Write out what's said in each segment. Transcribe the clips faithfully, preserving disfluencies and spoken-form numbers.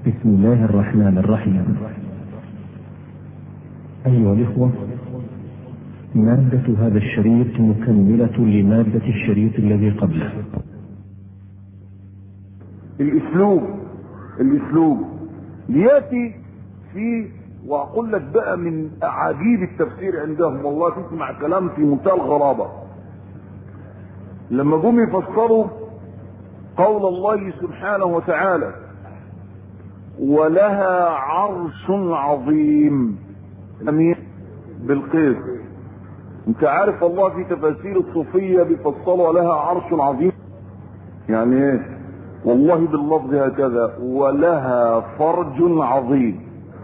بسم الله الرحمن الرحيم. أيها الإخوة، مادة هذا الشريط مكملة لمادة الشريط الذي قبله. الاسلوب الاسلوب لياتي في، واقول لك بقى من اعاجيب التفسير عندهم، والله تسمع كلام في منتهى الغرابه. لما جم يفسروا قول الله سبحانه وتعالى ولها عرش عظيم، امين بالقيس. انت عارف الله في تفاسير الصوفيه بيفسروا لها عرش عظيم يعني ايه؟ والله باللفظ هكذا، ولها فرج عظيم.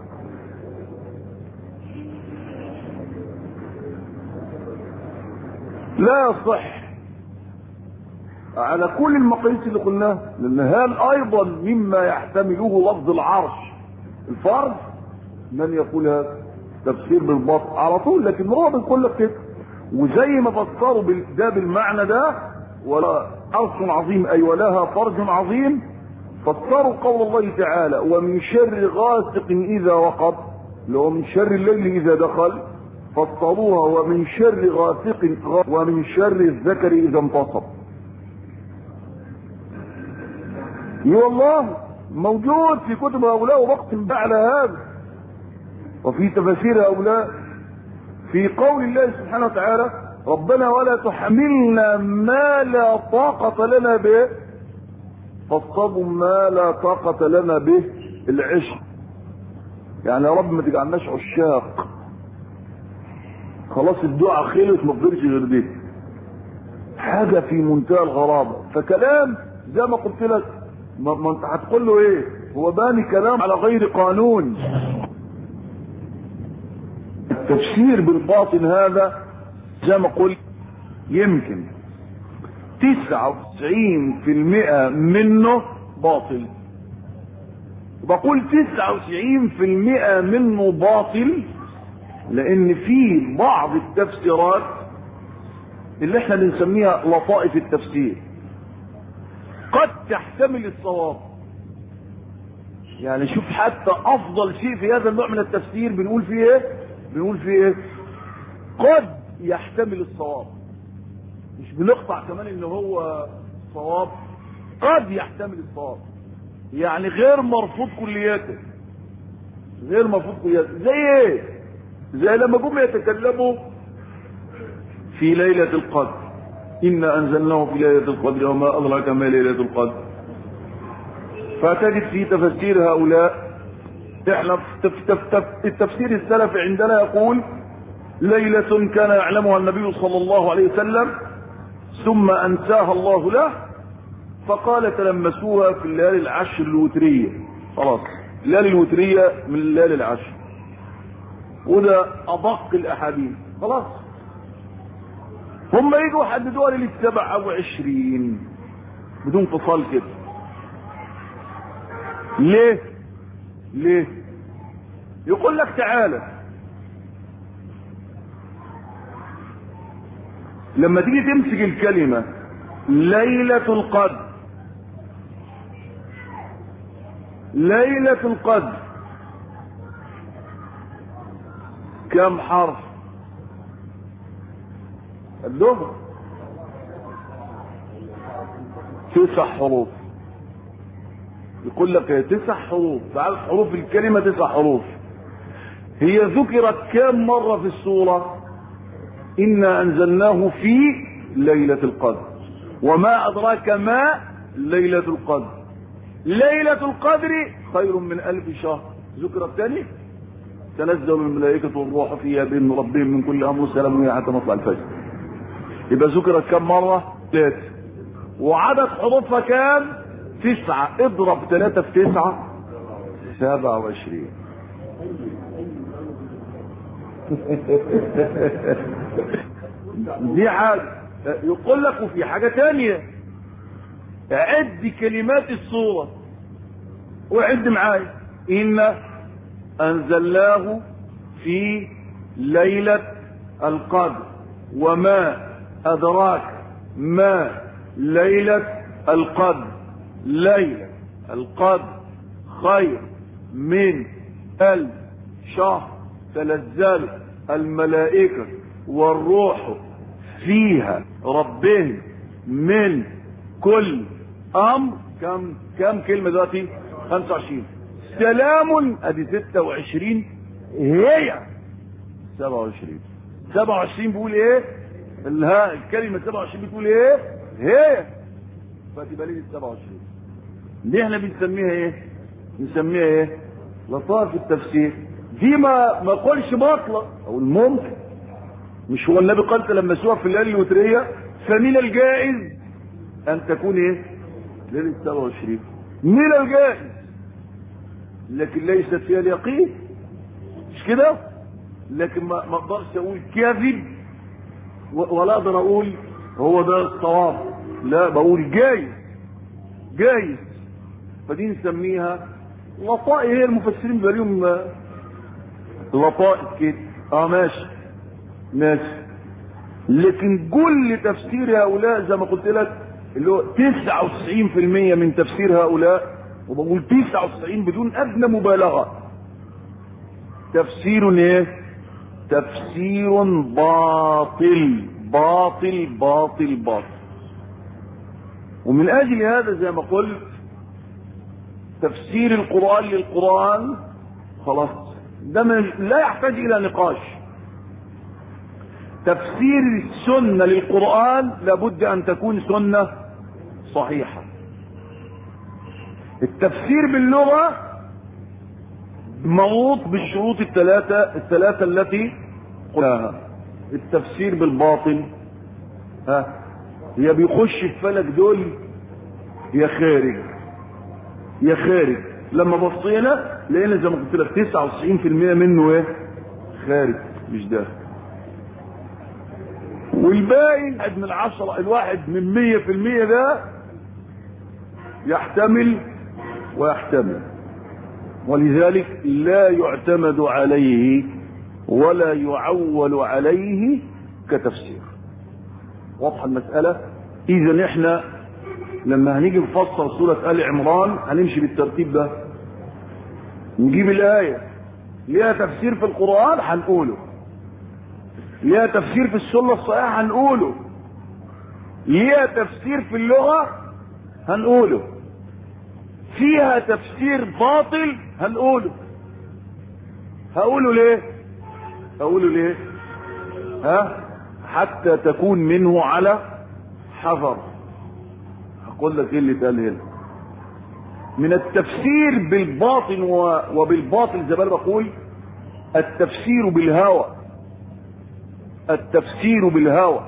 لا يصح على كل المقاييس اللي قلناها، لان هذا ايضا مما يحتمله لفظ العرش الفرج. من يقول هذا تفسير بالباطل على طول، لكن هو بيقول لك كده. وزي ما فسروا ده بالمعنى ده ولا عرش عظيم اي ولها فرج عظيم، فسروا قول الله تعالى ومن شر غاسق اذا وقب، لو من شر الليل اذا دخل، فسروها ومن شر غاسق ومن شر الذكر اذا انتصب. اي والله موجود في كتب هؤلاء، وبقسم بقى على هذا، وفي تفاسير هؤلاء في قول الله سبحانه وتعالى ربنا ولا تحملنا ما لا طاقة لنا به، فاصطبوا ما لا طاقة لنا به العشق. يعني يا رب ما تجعلناش عشاق، خلاص الدعاء خلص ما تقدرش غير دي. حاجة في منتهى الغرابة. فكلام زي ما قلت لك، ما, ما انت هتقول له ايه؟ هو باني كلام على غير قانون. التفسير بالباطن هذا زي ما قلت يمكن تسعة وتسعين في المئة منه باطل. بقول تسعة وتسعين في المئة منه باطل لان في بعض التفسيرات اللي احنا بنسميها لطائف التفسير قد تحتمل الصواب. يعني شوف حتى افضل شيء في هذا النوع من التفسير بنقول فيه ايه؟ بنقول فيه ايه؟ قد يحتمل الصواب، مش بنقطع كمان ان هو صواب، قد يحتمل الصواب. يعني غير مرفوض كلياته، غير مرفوض كلياته. زي ايه؟ زي لما جم يتكلموا في ليلة القدر، إنا أنزلناه في ليلة القدر وما أدراك ما ليلة القدر. فتجد في تفسير هؤلاء، احنا في التفسير السلفي عندنا يقول ليلة كان يعلمها النبي صلى الله عليه وسلم ثم أنساها الله له فقال تلمسوها في الليالي العشر الوترية. خلاص الليالي الوترية من الليالي العشر، وده أدق الأحاديث. خلاص هم يجوا يحددوها ليلة سبعة وعشرين بدون فصال كده. ليه؟ ليه؟ يقول لك تعالى لما تيجي تمسك الكلمة ليلة القدر، ليلة القدر كم حرف؟ الدهر تسع حروف. يقول لك تسع حروف، بعد حروف الكلمة تسع حروف. هي ذكرت كم مرة في السورة؟ إنا أنزلناه في ليلة القدر وما أدراك ما ليلة القدر. ليلة القدر خير من ألف شهر. ذكرت تاني تنزل الملائكة والروح فيها بإذن ربهم من كل أمر سلام حتى مطلع الفجر. يبقى ذكرت كم مرة؟ ثلاثة. وعدد حروفها كام؟ تسعة. اضرب ثلاثة في تسعة سبعة وعشرين. دي حاجة. يقول لك وفي حاجة تانية، عد كلمات السورة وعد معايا. إنا أنزلناه في ليلة القدر وما أدراك ما ليلة القدر. ليلة القدر خير من ألف شهر تنزل الملائكة والروح فيها ربهم من كل أمر. كم كم كلمة دلوقتي؟ خمسة وعشرين. سلام ادي ستة وعشرين، هي سبعة وعشرين. سبعة وعشرين بيقول ايه؟ الها الكلمة سبعة وعشرين بتقول ايه؟ هي فتبقى لي سبعة وعشرين. دي احنا بنسميها ايه؟ بنسميها ايه؟ لطائف التفسير. دي ما ما قولش باطلة او الممكن. مش هو النبي قال لما سوى في الليالي الوترية فمن الجائز ان تكون ايه؟ ليلة سبعة وعشرين من الجائز، لكن ليست فيها اليقين، مش كده؟ لكن ما ما اقدرش اقول كاذب ولا اقدر اقول هو ده الصواب، لا بقول جايز جايز. فدي نسميها لطائف. هي المفسرين بيبقى لهم لطائف كده. اه ماشي ماشي. لكن كل تفسير هؤلاء زي ما قلت لك اللي هو تسعة وتسعين بالمئة من تفسير هؤلاء، وبقول تسعة وتسعين بدون ادنى مبالغه، تفسير ايه؟ تفسير باطل باطل باطل باطل. ومن اجل هذا زي ما قلت تفسير القرآن للقرآن خلاص ده لا يحتاج الى نقاش. تفسير السنة للقرآن لابد ان تكون سنة صحيحة. التفسير باللغة موضوع بالشروط الثلاثة الثلاثة التي قلناها. التفسير بالباطل ها يا بيخش في فلك دول يا خارج يا خارج. لما بصينا لقينا زي ما قلت لك تسعة وتسعين بالمئة منه ايه؟ خارج مش داخل. والباقي واحد من عشرة الواحد من مية في المية ده يحتمل ويحتمل، ولذلك لا يعتمد عليه ولا يعول عليه كتفسير. واضحة المسألة؟ إذا احنا لما هنيجي نفسر سورة آل عمران هنمشي بالترتيب ده. نجيب الآية ليها تفسير في القرآن هنقوله، ليها تفسير في السنة الصحيحة هنقوله، ليها تفسير في اللغة هنقوله، فيها تفسير باطل هنقوله. هقوله ليه؟ هقوله ليه؟ ها؟ حتى تكون منه على حذر. هقول لك ايه اللي اتقال هنا من التفسير بالباطل وبالباطل. زي ما بقول التفسير بالهوى، التفسير بالهوى،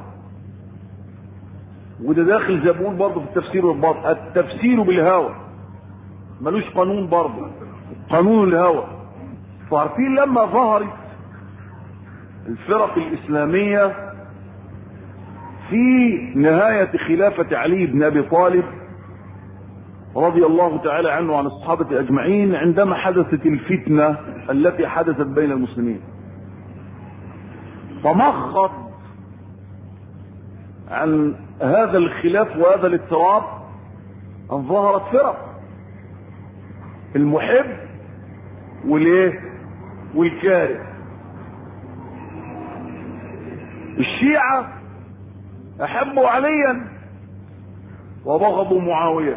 وده داخل زي ما بقول برضه في التفسير بالباطل. التفسير بالهوى ملوش قانون برضه، قانون الهوى. فعارفين لما ظهرت الفرق الإسلامية في نهاية خلافة علي بن أبي طالب رضي الله تعالى عنه وعن الصحابة أجمعين، عندما حدثت الفتنة التي حدثت بين المسلمين، فمخض عن هذا الخلاف وهذا الاضطراب أن ظهرت فرق المحب والايه والكاره. الشيعة احبوا عليا وبغضوا معاوية،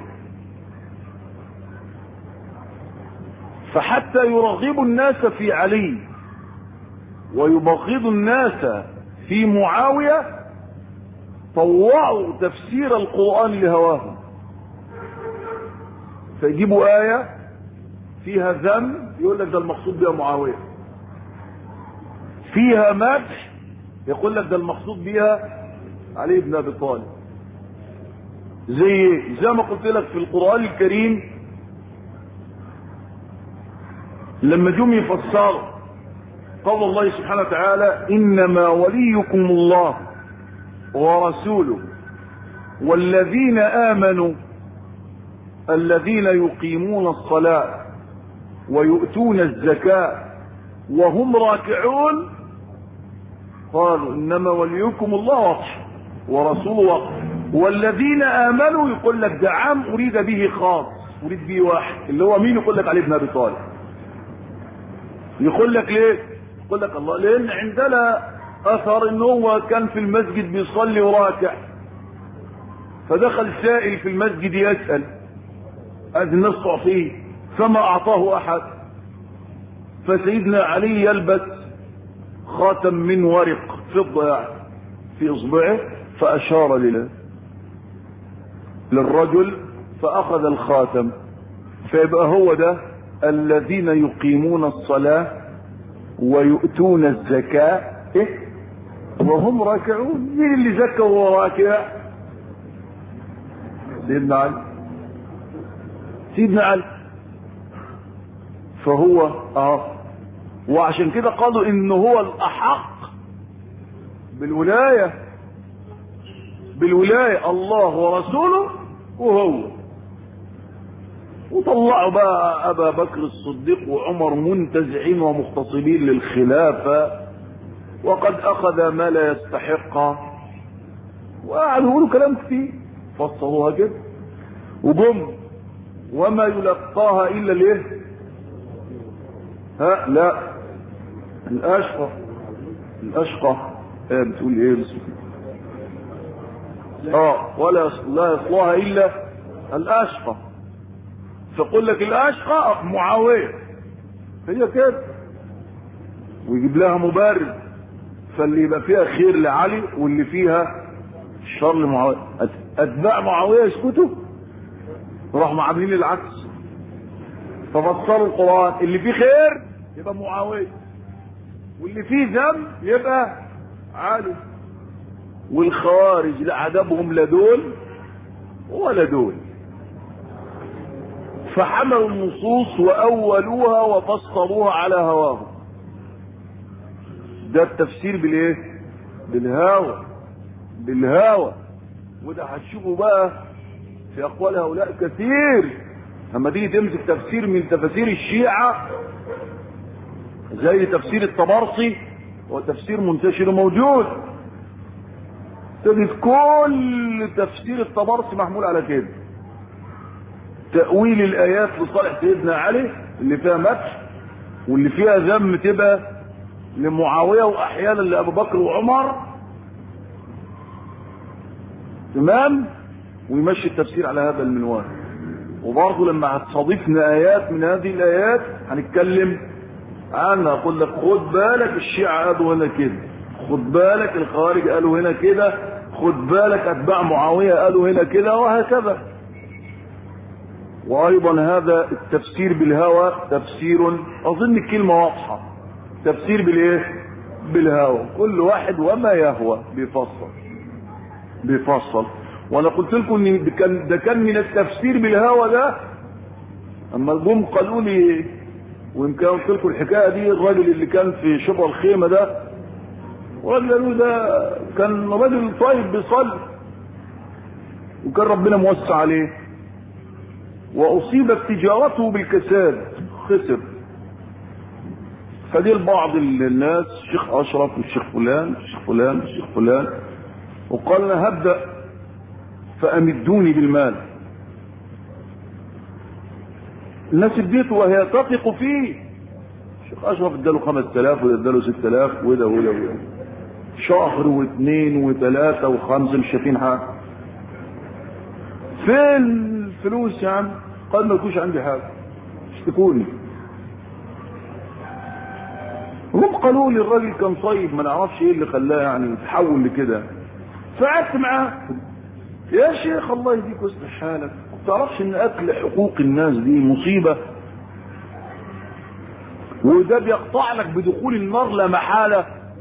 فحتى يرغبوا الناس في علي ويبغضوا الناس في معاوية طوعوا تفسير القرآن لهواهم، فيجيبوا آية فيها ذم يقول لك ده المقصود بها معاوية، فيها مدح يقول لك ده المقصود بها علي بن ابي طالب. زي زي ما قلت لك في القرآن الكريم لما جم يفسروا قول الله سبحانه وتعالى انما وليكم الله ورسوله والذين امنوا الذين يقيمون الصلاة ويؤتون الزكاة وهم راكعون، قالوا انما وليكم الله واضح ورسوله واضح، والذين امنوا يقول لك ده عام اريد به خاص. وليد بيه واحد اللي هو مين؟ يقول لك علي بن ابي طالب. يقول لك ليه؟ يقول لك الله، لان عندنا اثر ان هو كان في المسجد بيصلي وراكع، فدخل سائل في المسجد يسأل، هذه الناس تعطيه فما اعطاه احد، فسيدنا علي يلبس خاتم من ورق فضة يعني في اصبعه، فاشار لله للرجل فاخذ الخاتم، فيبقى هو ده الذين يقيمون الصلاة ويؤتون الزكاة إيه؟ وهم راكعون. مين اللي زكى وهو راكع؟ سيدنا علي. سيدنا علي. فهو اه وعشان كده قالوا انه هو الاحق بالولاية بالولاية الله ورسوله وهو. وطلعوا بقى ابا بكر الصديق وعمر منتزعين ومغتصبين للخلافة وقد اخذ ما لا يستحقه، وقعدوا يقولوا كلام كتير فصلوها كده وجم وما يلقاها الا ليه؟ ها لا الاشقى الاشقى ايه بتقول ايه بس اه ولا لا يصلها الا الاشقى. فقل لك الاشقى معاوية هي كده، ويجيب لها مبرر، فاللي يبقى فيها خير لعلي واللي فيها شر لمعاوية. اتباع معاوية يسكتوا، راحوا عاملين العكس، ففسروا القرآن اللي فيه خير يبقى معاوية واللي فيه ذنب يبقى علي. والخوارج لا عذابهم لا دول ولا دول، فحملوا النصوص وأولوها وفسروها على هواهم. ده التفسير بالايه؟ بالهوى بالهوى. وده هتشوفوا بقى في اقوال هؤلاء كثير اما تيجي تمسك تفسير من تفاسير الشيعة زي تفسير الطبرسي، وتفسير منتشر موجود، تجد كل تفسير الطبرسي محمول على كده، تأويل الآيات لصالح سيدنا علي اللي فيها مدح، واللي فيها ذم تبقى لمعاوية وأحيانا لأبو بكر وعمر، تمام، ويمشي التفسير على هذا المنوال. وبرضه لما هتصادفنا آيات من هذه الآيات هنتكلم عنها، أقول لك خد بالك الشيعة قالوا هنا كده، خد بالك الخوارج قالوا هنا كده، خد بالك أتباع معاوية قالوا هنا كده، وهكذا. وايضا هذا التفسير بالهوى تفسير، اظن الكلمة واضحة، تفسير بالايه؟ بالهوى. كل واحد وما يهوى بيفصل بيفصل. وانا قلت لكم ان ده كان ده كان من التفسير بالهوى ده اما الجم قالوا لي، ويمكن قلت لكم الحكايه دي، الراجل اللي كان في شبر الخيمه ده، والراجل قالوا ده كان راجل طيب بيصلي وكان ربنا موسع عليه، واصيبت تجارته بالكساد، خسر. فدي البعض الناس الشيخ اشرف والشيخ فلان الشيخ فلان الشيخ فلان، وقال انا هبدا فامدوني بالمال. الناس اديته وهي تثق فيه. الشيخ اشرف اداله خمسة آلاف وده اداله ستة آلاف وده وده وده، شهر واثنين وثلاثة وخمسة مش شايفين حاجه. فين الفلوس يا عم؟ قال ما يكونش عندي حاجه، اشتكوني. هم قالوا لي الراجل كان طيب، ما نعرفش ايه اللي خلاه يعني يتحول لكده. فقعدت معاه، يا شيخ الله يهديك ويصلح حالك، ما تعرفش ان اكل حقوق الناس دي مصيبه، وده بيقطع لك بدخول النار لا محاله.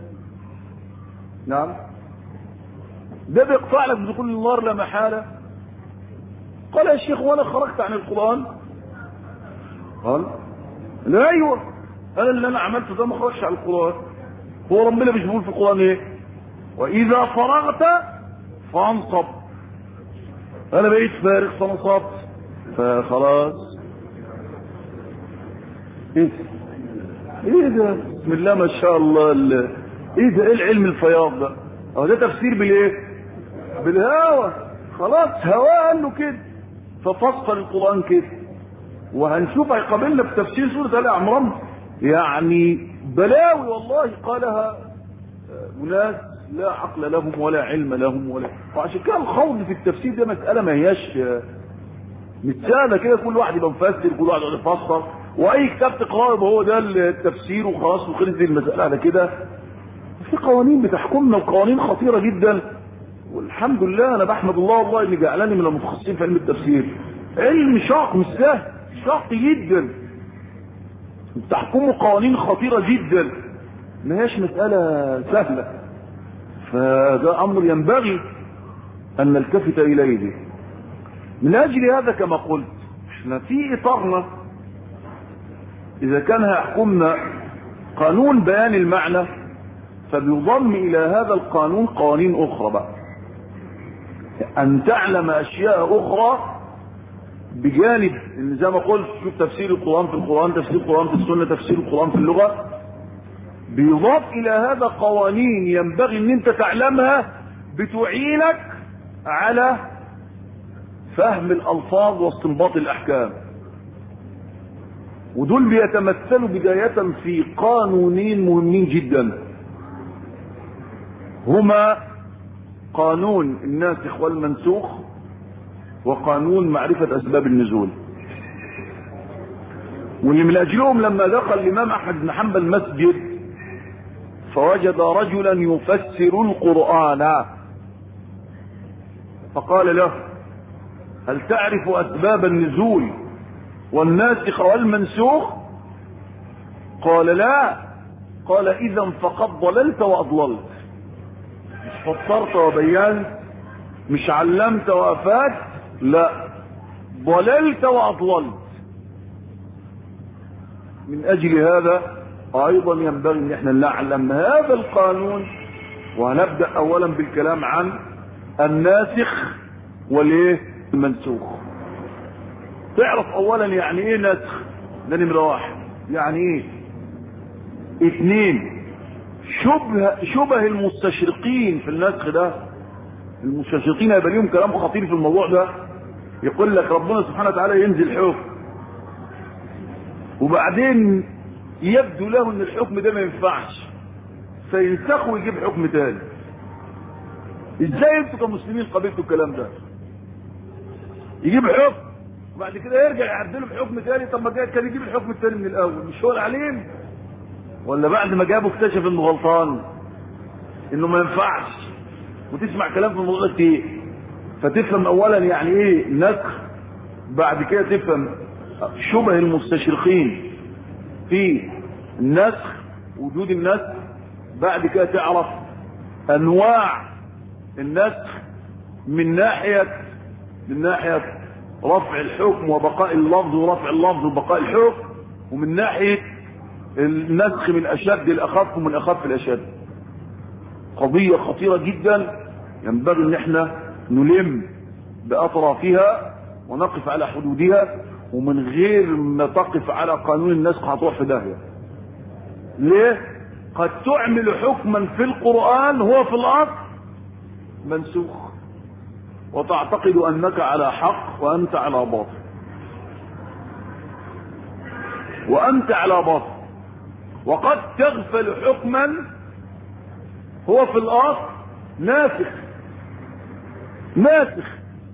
نعم، ده بيقطع لك بدخول النار لا محاله. قال يا شيخ وانا خرجت عن القرآن؟ قال لا ايوه، انا اللي انا عملته ده ما خرجش عن القرآن. هو ربنا مش بيقول في القرآن ايه؟ واذا فرغت فانصب. انا بقيت فارغ فانصبت، فخلاص. ايه ايه ده؟ بسم الله ما شاء الله. ايه ده؟ ايه العلم الفياض ده؟ اهو ده تفسير بالايه؟ بالهوى. خلاص هواه قال له كده، ففصل القرآن كده. وهنشوف هيقابلنا في تفسير سورة آل عمران يعني بلاوي والله قالها ناس لا عقل لهم ولا علم لهم ولا. وعشان كده الخوض في التفسير ده مسألة ما هياش متسالة كده، كل واحد يبقى مفسر، كل واحد يقعد يفسر، واي كتاب تقراه يبقى هو ده التفسير وخلاص وخلصت المسألة على كده. في قوانين بتحكمنا وقوانين خطيرة جدا، والحمد لله انا بحمد الله والله اني جعلني من المتخصصين في علم التفسير. علم شاق مش سهل، شاق جدا، بتحكمه قوانين خطيرة جدا، ما هيش مسألة سهلة. فده امر ينبغي ان نلتفت اليه. من اجل هذا كما قلت احنا في اطارنا اذا كان هيحكمنا قانون بيان المعنى فبيضم الى هذا القانون قوانين اخرى بقى، ان تعلم اشياء اخرى بجانب ان زي ما قلت شوف تفسير القرآن في القرآن، تفسير القرآن في السنة، تفسير القرآن في اللغة، بيضاف الى هذا قوانين ينبغي ان انت تعلمها بتعينك على فهم الالفاظ واستنباط الاحكام. ودول بيتمثلوا بداية في قانونين مهمين جدا، هما قانون الناسخ والمنسوخ وقانون معرفة اسباب النزول. واللي من اجلهم لما دخل الامام احمد بن حنبل المسجد فوجد رجلا يفسر القرآن فقال له هل تعرف اسباب النزول والناسخ والمنسوخ؟ قال لا. قال اذا فقد ضللت واضللت، مش فسرت وبينت، مش علمت وافدت، لا ضللت واضللت. من اجل هذا ايضا ينبغي ان احنا نعلم هذا القانون. وهنبدأ اولا بالكلام عن الناسخ والايه المنسوخ. تعرف اولا يعني ايه نسخ، ده نمرة واحد. يعني ايه؟ اثنين، شبه شبه المستشرقين في النسخ ده. المستشرقين هيبقى ليهم كلام خطير في الموضوع ده، يقول لك ربنا سبحانه وتعالى ينزل حكم وبعدين يبدو له ان الحكم ده ما ينفعش فينسخه ويجيب حكم تاني. ازاي انتوا كمسلمين قبلتوا الكلام ده؟ يجيب حكم وبعد كده يرجع يعدله بحكم تاني. طب ما كان يجيب الحكم التاني من الاول، مش هو العليم؟ ولا بعد ما جابه اكتشف انه غلطان، انه ما ينفعش؟ وتسمع كلام في الموضوع كتير فتفهم اولا يعني ايه نسخ، بعد كده تفهم شبه المستشرقين في النسخ، وجود النسخ، بعد كده تعرف انواع النسخ من ناحية من ناحية رفع الحكم وبقاء اللفظ ورفع اللفظ وبقاء الحكم، ومن ناحية النسخ من اشد الاخف ومن اخف الاشد. قضية خطيرة جدا ينبغي ان احنا نلم باطرافها ونقف على حدودها، ومن غير ما تقف على قانون النسخ هتروح في داهية. ليه؟ قد تعمل حكما في القرآن هو في الاصل منسوخ وتعتقد انك على حق وانت على باطل، وانت على باطل. وقد تغفل حكما هو في الاصل ناسخ ناسخ.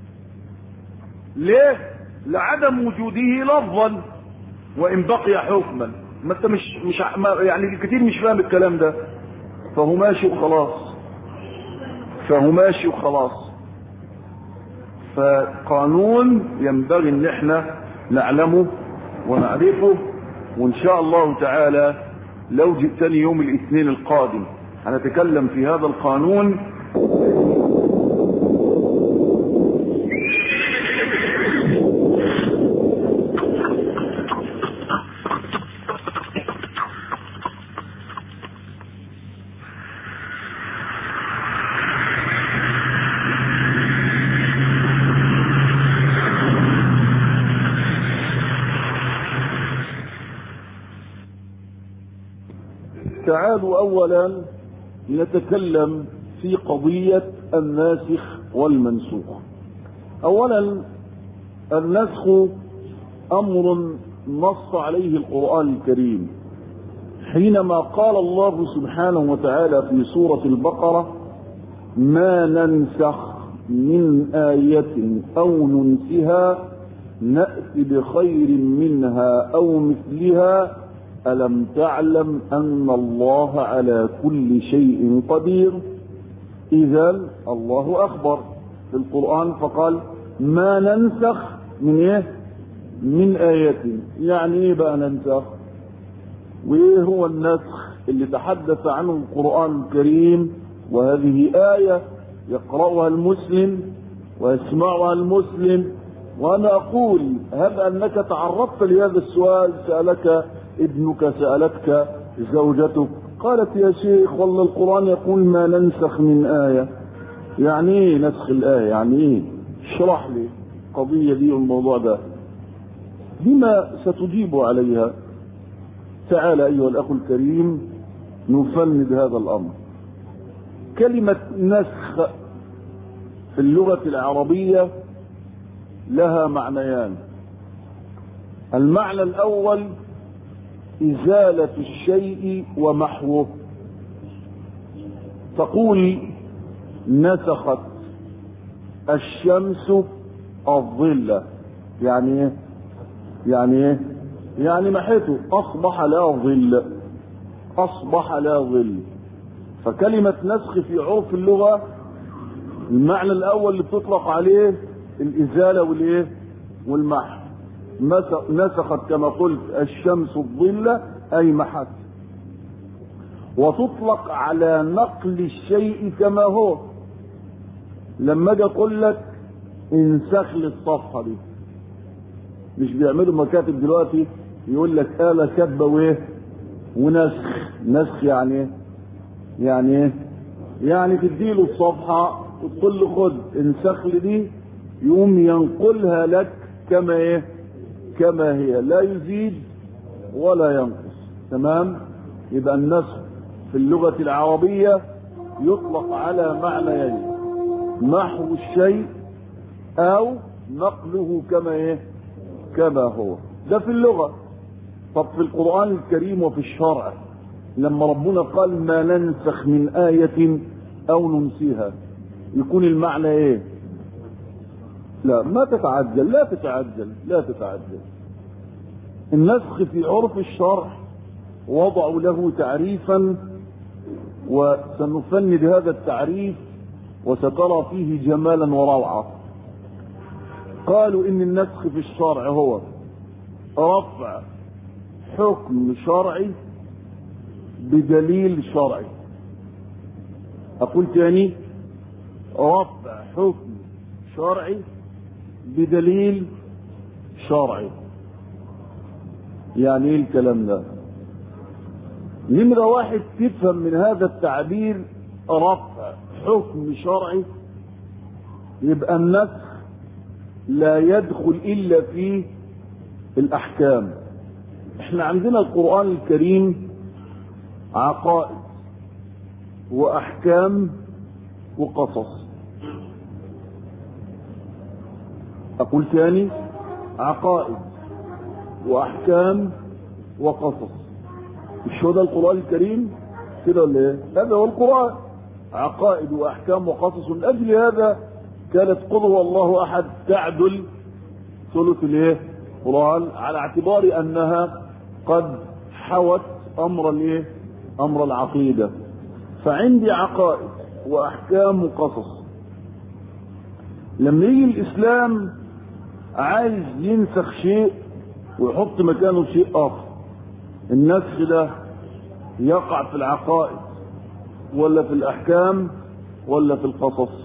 ليه؟ لعدم وجوده لفظا وان بقي حكما. ما انت مش مش يعني الكثير مش فاهم الكلام ده، فهو ماشي وخلاص فهو ماشي وخلاص. فقانون ينبغي ان احنا نعلمه ونعرفه، وان شاء الله تعالى لو جئتني يوم الاثنين القادم هنتكلم في هذا القانون. تعالوا اولا نتكلم في قضية الناسخ والمنسوخ. اولا النسخ أمر نص عليه القرآن الكريم حينما قال الله سبحانه وتعالى في سورة البقرة: ما ننسخ من آية أو ننسها نأتي بخير منها أو مثلها ألم تعلم أن الله على كل شيء قدير. إذن الله أخبر في القرآن فقال: ما ننسخ من إيه؟ من آية. يعني إيه بقى ننسخ؟ وإيه هو النسخ اللي تحدث عنه القرآن الكريم؟ وهذه آية يقرأها المسلم ويسمعها المسلم. وأنا أقول: هل أنك تعرضت لهذا السؤال؟ سألك ابنك، سألتك زوجتك، قالت: يا شيخ والله القرآن يقول ما ننسخ من آية. يعني إيه نسخ الآية؟ يعني إيه؟ اشرح لي القضية دي والموضوع ده. بما ستجيب عليها؟ تعال أيها الأخ الكريم نفند هذا الأمر. كلمة نسخ في اللغة العربية لها معنيان. المعنى الأول إزالة الشيء ومحوه. تقول: نسخت الشمس الظل. يعني ايه؟ يعني ايه؟ يعني محيته، أصبح لا ظل، أصبح لا ظل. فكلمة نسخ في عرف اللغة المعنى الأول اللي بتطلق عليه الإزالة والإيه؟ والمحو. نسخت كما قلت الشمس الظل أي محت. وتطلق على نقل الشيء كما هو. لما اجي اقول لك انسخ لي الصفحة دي، مش بيعملوا مكاتب دلوقتي يقول لك آلة كتبة وايه ونسخ. نسخ يعني ايه؟ يعني ايه؟ يعني تديله الصفحة وتقول له خد انسخ لي دي، يقوم ينقلها لك كما ايه؟ كما هي، لا يزيد ولا ينقص. تمام؟ يبقى النسخ في اللغة العربية يطلق على معنيين: محو الشيء او نقله كما ايه؟ كما هو. ده في اللغة. طب في القرآن الكريم وفي الشرع لما ربنا قال ما ننسخ من آية او ننسيها يكون المعنى ايه؟ لا ما تتعجل، لا تتعجل، لا تتعجل. النسخ في عرف الشرع وضعوا له تعريفا، وسنفند هذا التعريف وسترى فيه جمالا وروعة. قالوا ان النسخ في الشرع هو رفع حكم شرعي بدليل شرعي. اقول تاني: رفع حكم شرعي بدليل شرعي. يعني ايه الكلام ده؟ نمرة واحد تفهم من هذا التعبير رفع حكم شرعي، يبقى النسخ لا يدخل الا في الاحكام. احنا عندنا القرآن الكريم عقائد واحكام وقصص. اقول تاني: عقائد واحكام وقصص. مش هو ده القرآن الكريم كده ولا ايه؟ هذا هو القرآن، عقائد واحكام وقصص. من اجل هذا كانت قل هو الله احد تعدل ثلث الايه؟ القرآن، على اعتبار انها قد حوت امر الايه؟ امر العقيدة. فعندي عقائد واحكام وقصص. لما يجي الاسلام عايز ينسخ شيء ويحط مكانه شيء اخر، النسخ ده يقع في العقائد ولا في الاحكام ولا في القصص؟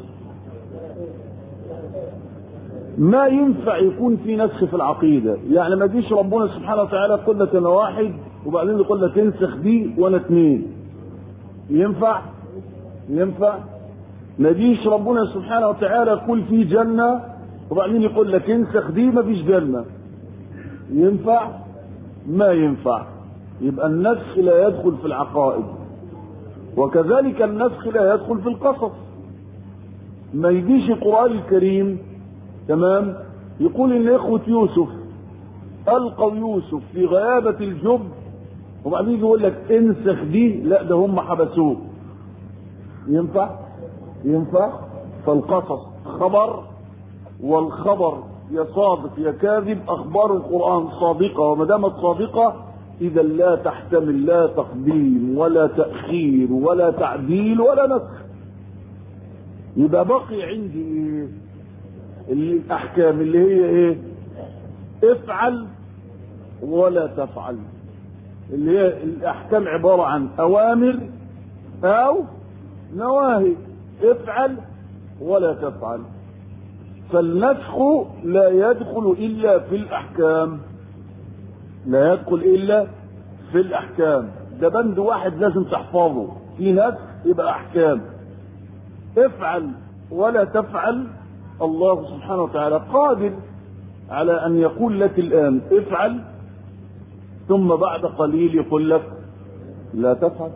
ما ينفع يكون في نسخ في العقيدة. يعني ما يجيش ربنا سبحانه وتعالى يقول لك انا واحد وبعدين يقول لك انسخ دي وانا اثنين. ينفع؟ ينفع؟ ما يجيش ربنا سبحانه وتعالى يقول في جنة وبعدين يقول لك انسخ دي ما فيش جنة. ينفع؟ ما ينفع. يبقى النسخ لا يدخل في العقائد، وكذلك النسخ لا يدخل في القصص. ما يجيش القرآن الكريم تمام يقول ان اخوة يوسف ألقوا يوسف في غيابة الجب، وبعدين يقول لك انسخ دي، لا ده هم حبسوه. ينفع؟ ينفع؟ فالقصص خبر، والخبر يا صادق يا كاذب. أخبار القرآن صادقة، وما دامت صادقة إذا لا تحتمل لا تقديم ولا تأخير ولا تعديل ولا نسخ. يبقى بقي عندي إيه؟ الأحكام اللي هي إيه؟ افعل ولا تفعل، اللي هي الأحكام عبارة عن أوامر أو نواهي. افعل ولا تفعل. فالنسخ لا يدخل إلا في الأحكام، لا يدخل إلا في الأحكام. ده بند واحد لازم تحفظه، في نسخ يبقى أحكام. افعل ولا تفعل، الله سبحانه وتعالى قادر على أن يقول لك الآن افعل، ثم بعد قليل يقول لك لا تفعل.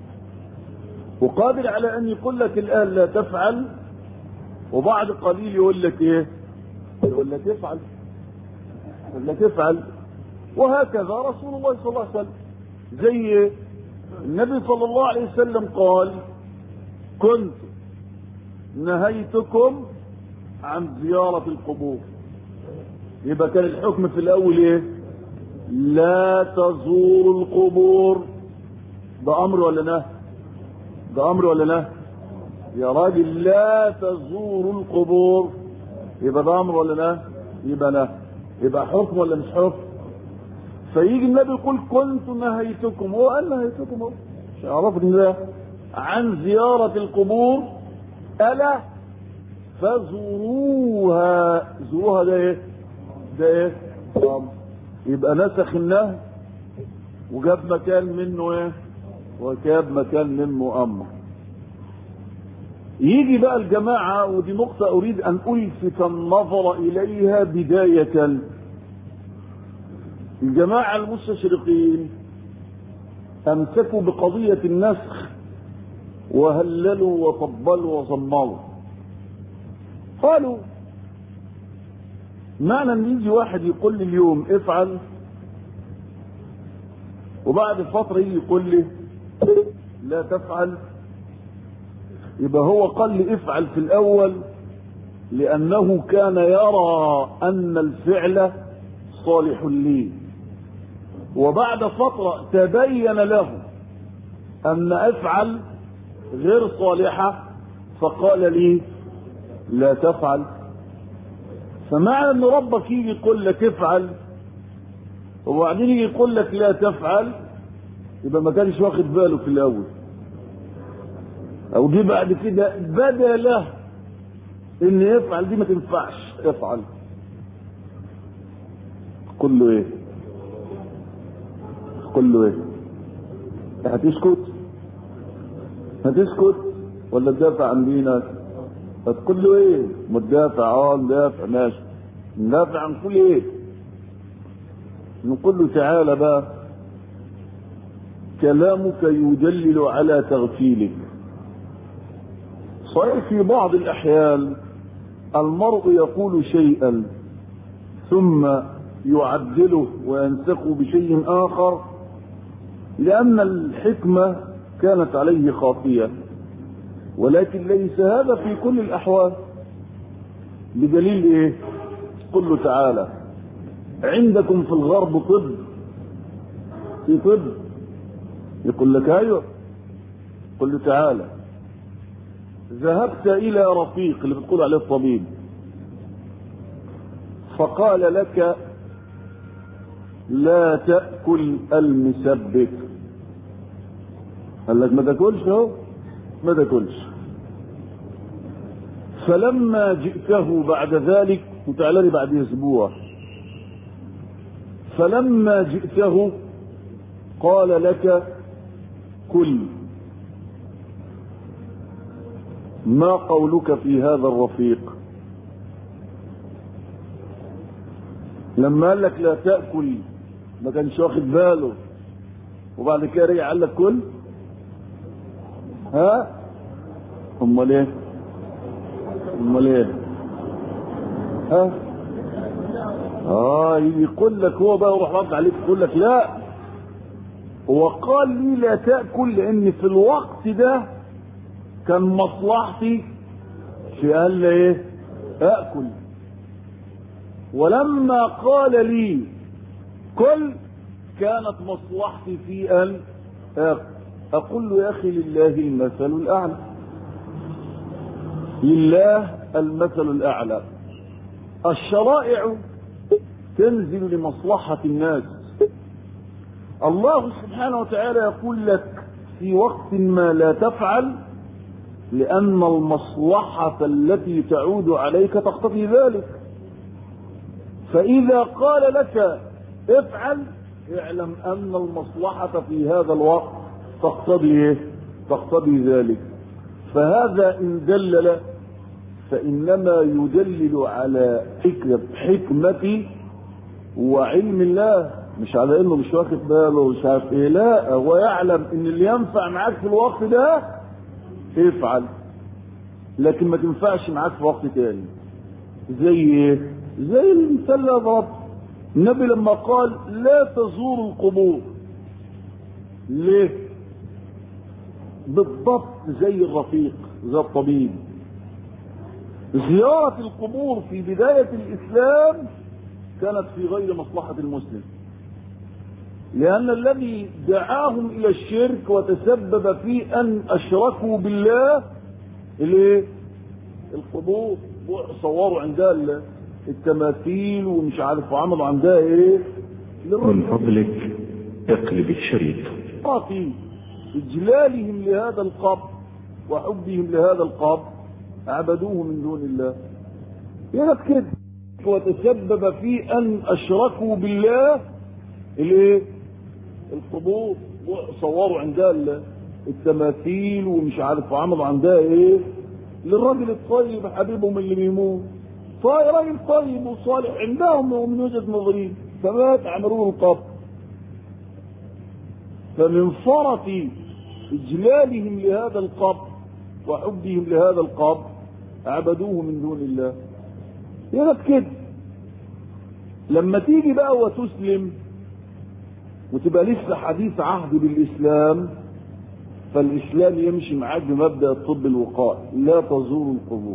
وقادر على أن يقول لك الآن لا تفعل، وبعد قليل يقول لك ايه؟ يقول لك افعل، يقول لك افعل. وهكذا رسول الله صلى الله عليه وسلم، زي النبي صلى الله عليه وسلم قال كنت نهيتكم عن زيارة القبور. يبقى كان الحكم في الأول ايه؟ لا تزوروا القبور. ده أمر ولا نهي؟ ده أمر ولا نهي؟ يا راجل لا تزوروا القبور، يبقى ده امر ولا لا؟ يبقى لا، يبقى حكم ولا مش حكم؟ فيجي النبي يقول كنت نهيتكم، هو قال نهيتكم، هو مش عرفت ان ده عن زيارة القبور، الا فزوروها. زوروها ده ايه؟ ده ايه؟ امر. يبقى نسخ النهي وجاب مكان منه ايه؟ وجاب مكان منه امر. يجي بقى الجماعة، ودي نقطة أريد أن ألفت النظر إليها بداية. الجماعة المستشرقين أمسكوا بقضية النسخ وهللوا وطبلوا وصمروا. قالوا معنى أن يجي واحد يقول لي اليوم افعل، وبعد فترة يجي يقول لي لا تفعل، يبقى هو قال لي افعل في الأول لأنه كان يرى أن الفعل صالح لي، وبعد فترة تبين له أن افعل غير صالحة فقال لي لا تفعل. فمعنى أن ربك يجي يقول لك افعل وبعدين يجي يقول لك لا تفعل، يبقى ما كانش واخد باله في الأول، او دي بعد كده بدا له ان يفعل دي ما تنفعش. افعل قل له ايه؟ قل له ايه؟ هتسكت؟ هتسكت ولا تدافع عن دينك؟ هتقول له ايه؟ مدافع. اه مدافع، ماشي. ندافع عن كل ايه؟ نقول له تعالى بقى، كلامك يدلل على تغفيلك. صحيح في بعض الأحيان المرء يقول شيئا ثم يعدله وينسخ بشيء آخر لأن الحكمة كانت عليه خاطئة، ولكن ليس هذا في كل الأحوال. بدليل إيه؟ قل له تعالى عندكم في الغرب طب، في طب، يقول لك أيوه. قل له تعالى ذهبت إلى رفيق اللي بتقول عليه الطبيب فقال لك لا تأكل المسبك، قال لك ما تاكلش، اهو ما تاكلش. فلما جئته بعد ذلك، وتعالى لي بعد اسبوع، فلما جئته قال لك كل. ما قولك في هذا الرفيق؟ لما قال لك لا تأكل ما كانش واخد باله، وبعد كده رجع قال لك كل؟ ها؟ امال ايه؟ امال ايه؟ ها؟ اه يقول لك هو بقى يروح رد عليك يقول لك لا، وقال لي لا تأكل لان في الوقت ده كان مصلحتي في قال لي ايه اكل، ولما قال لي كل كانت مصلحتي في ان اكل. اقول له يا اخي لله المثل الاعلى، لله المثل الاعلى. الشرائع تنزل لمصلحة الناس. الله سبحانه وتعالى يقول لك في وقت ما لا تفعل لأن المصلحة التي تعود عليك تقتضي ذلك، فإذا قال لك افعل اعلم أن المصلحة في هذا الوقت تقتضي تقتضي ذلك. فهذا إن دلل فإنما يدلل على حكمة وعلم الله، مش على انه مش واخد باله مش عارف ايه، لا هو يعلم ان اللي ينفع معاك في الوقت ده افعل، لكن ما تنفعش معاك في وقت تاني. زي ايه؟ زي المثال اللي ضرب النبي لما قال لا تزوروا القبور. ليه؟ بالضبط زي الرفيق زي الطبيب. زيارة القبور في بداية الإسلام كانت في غير مصلحة المسلم، لأن الذي دعاهم إلى الشرك وتسبب في أن أشركوا بالله الايه؟ القبور. صوروا عندها التماثيل ومش عارف وعملوا عندها ايه. من فضلك اقلب الشريط. في إجلالهم لهذا القبر وحبهم لهذا القبر عبدوه من دون الله. يا كده وتسبب في ان اشركوا بالله الايه؟ القبور. صوروا عندها التماثيل ومش عارف وعملوا عندها ايه للراجل الطيب حبيبهم اللي بيموت. طيب راجل طيب وصالح عندهم ومن وجهة نظرهم فمات عملوا له القبر. فمن فرط اجلالهم لهذا القبر وحبهم لهذا القبر عبدوه من دون الله. يا كده لما تيجي بقى وتسلم وتبقى لسه حديث عهد بالإسلام، فالإسلام يمشي معاك بمبدأ الطب الوقائي لا تزور القبور،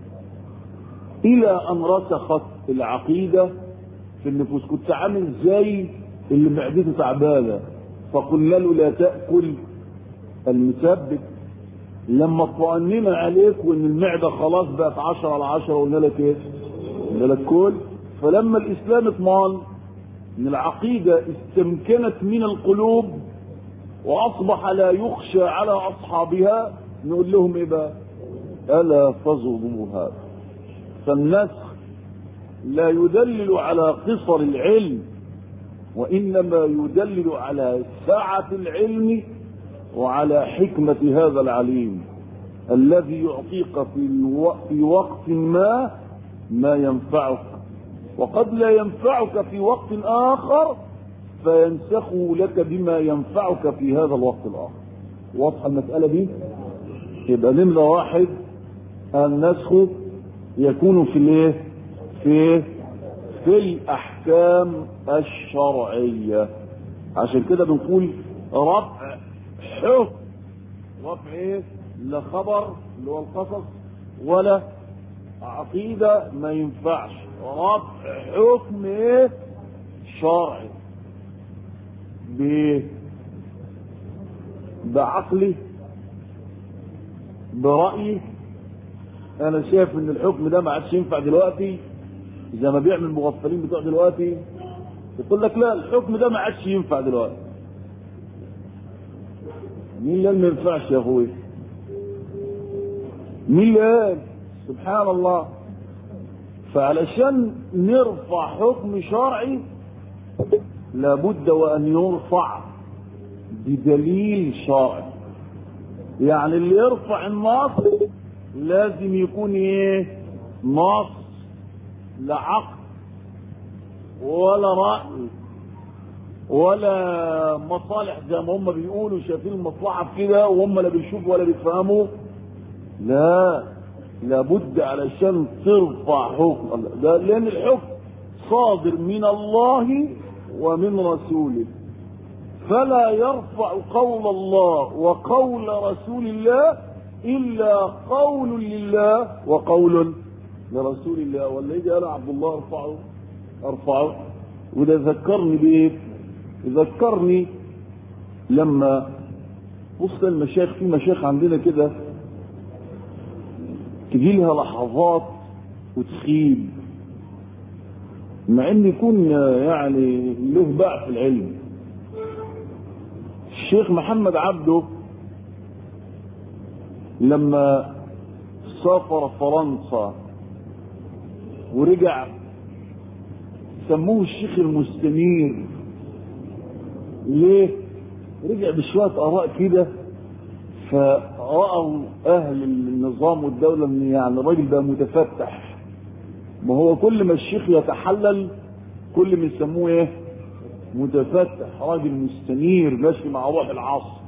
إلى أن رسخت العقيدة في النفوس. كنت عامل زي اللي معدته تعبانة فقلنا له لا تأكل المثبت، لما اطمئننا عليك وان المعدة خلاص بقت عشرة على عشرة قلنا لك ايه؟ قلنا لك كل. فلما الاسلام اطمئن ان العقيدة استمكنت من القلوب واصبح لا يخشى على اصحابها نقول لهم ايه بقى؟ الا فزروها. فالنسخ لا يدلل على قصر العلم وانما يدلل على سعة العلم وعلى حكمة هذا العليم الذي يعطيك في وقت ما ما ينفعك، وقد لا ينفعك في وقت آخر فينسخه لك بما ينفعك في هذا الوقت الآخر. واضحة المسألة دي؟ يبقى نمرة واحد النسخ يكون في الايه؟ في في الأحكام الشرعية. عشان كده بنقول رفع حكم، رفع ايه؟ لا خبر اللي هو القصص ولا عقيدة ما ينفعش. رفع حكم ايه؟ شرعي بايه؟ بعقلي برأيي. انا شايف ان الحكم ده ما عادش ينفع دلوقتي زي ما بيعمل المغفلين بتوع دلوقتي، يقول لك لا الحكم ده ما عادش ينفع دلوقتي. مين اللي ما ينفعش يا اخوي؟ مين اللي قال؟ سبحان الله. فعلشان نرفع حكم شرعي لابد وان يرفع بدليل شرعي. يعني اللي يرفع النص لازم يكون ايه؟ نص، لا عقل ولا رأي ولا مصالح زي ما هم بيقولوا شايفين المصلحة في كده وهم لا بيشوفوا ولا بيفهموا. لا، لابد علشان ترفع حكم ده، لان الحكم صادر من الله ومن رسوله، فلا يرفع قول الله وقول رسول الله إلا قول لله وقول لرسول الله. والذي قال عبد الله ارفعه ارفعه. وده ذكرني بايه؟ ذكرني لما وسط المشايخ، في مشايخ عندنا كده تجي لها لحظات وتخيب، مع ان يكون يعني له باع في العلم. الشيخ محمد عبده لما سافر فرنسا ورجع سموه الشيخ المستنير. ليه؟ رجع بشوية آراء كده، فرأوا أهل النظام والدولة إن يعني الراجل ده متفتح. ما هو كل ما الشيخ يتحلل كل ما يسموه إيه؟ متفتح، راجل مستنير ماشي مع روح العصر.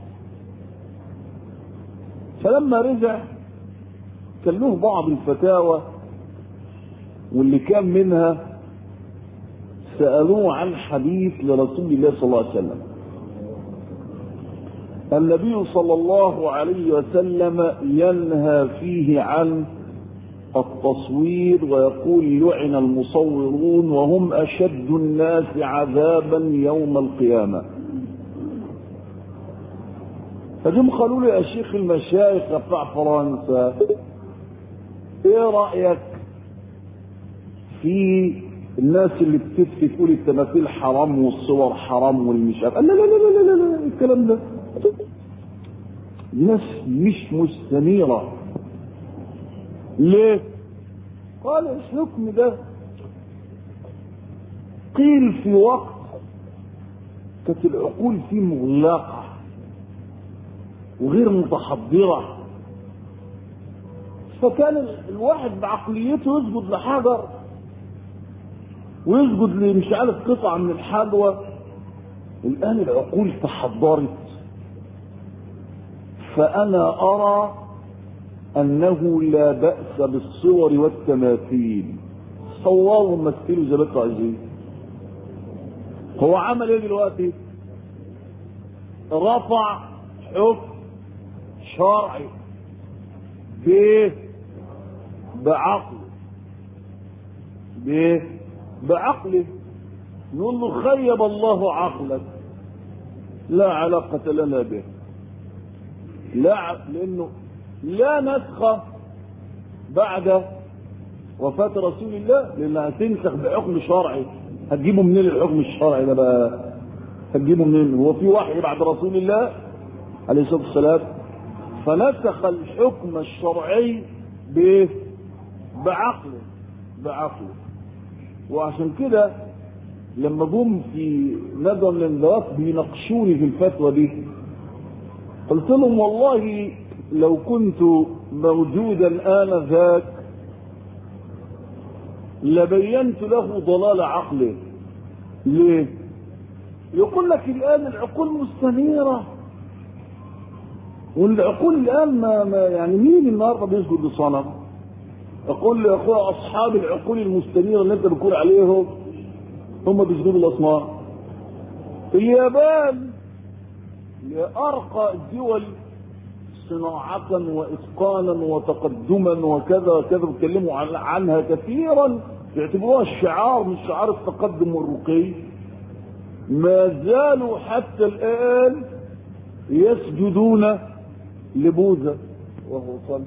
فلما رجع كان له بعض الفتاوى، واللي كان منها سألوه عن حديث لرسول الله صلى الله عليه وسلم. النبي صلى الله عليه وسلم ينهى فيه عن التصوير ويقول لعن المصورون وهم أشد الناس عذابا يوم القيامة. فجم قالوا لي يا شيخ المشايخ بتاع فرنسا، ايه رأيك في الناس اللي بتفتي تقول التماثيل حرام والصور حرام والمش عارف؟ لا لا لا لا لا لا الكلام ده ناس مش مستنيرة. ليه؟ قال الحكم ده قيل في وقت كانت العقول فيه مغلقة وغير متحضرة، فكان الواحد بعقليته يسجد لحجر ويسجد لمش عارف قطعة من الحجوة. الآن العقول تحضرت، فأنا أرى أنه لا بأس بالصور والتماثيل. صوروا ومثلوا زي ما انتوا عايزين. هو عمل ايه دلوقتي؟ رفع حكم شرعي بايه؟ بعقله. بايه؟ بعقله. نقول له خيب الله عقلك، لا علاقة لنا به. لا، لأنه لا نسخ بعد وفاة رسول الله، لأنها هتنسخ بحكم شرعي. هتجيبه منين الحكم الشرعي ده بقى؟ هتجيبه منين؟ هو في وحي بعد رسول الله عليه الصلاة والسلام؟ فنسخ الحكم الشرعي بايه؟ بعقله. بعقله. وعشان كده لما جم في ندوة من الندوات بيناقشوني في الفتوى دي، قلت لهم والله لو كنت موجودا آنذاك لبينت له ضلال عقله. ليه؟ يقول لك الآن العقول مستنيرة، والعقول الآن ما, ما يعني مين النهارده بيسجد لصنم؟ أقول يا أخويا أصحاب العقول المستنيرة اللي أنت بتقول عليهم هم بيسجدوا للأصنام. اليابان لأرقى الدول صناعة وإتقانا وتقدما وكذا وكذا، بيتكلموا عنها كثيرا، يعتبروها الشعار من شعار التقدم والرقي. ما زالوا حتى الآن يسجدون لبوذا وهو صلب.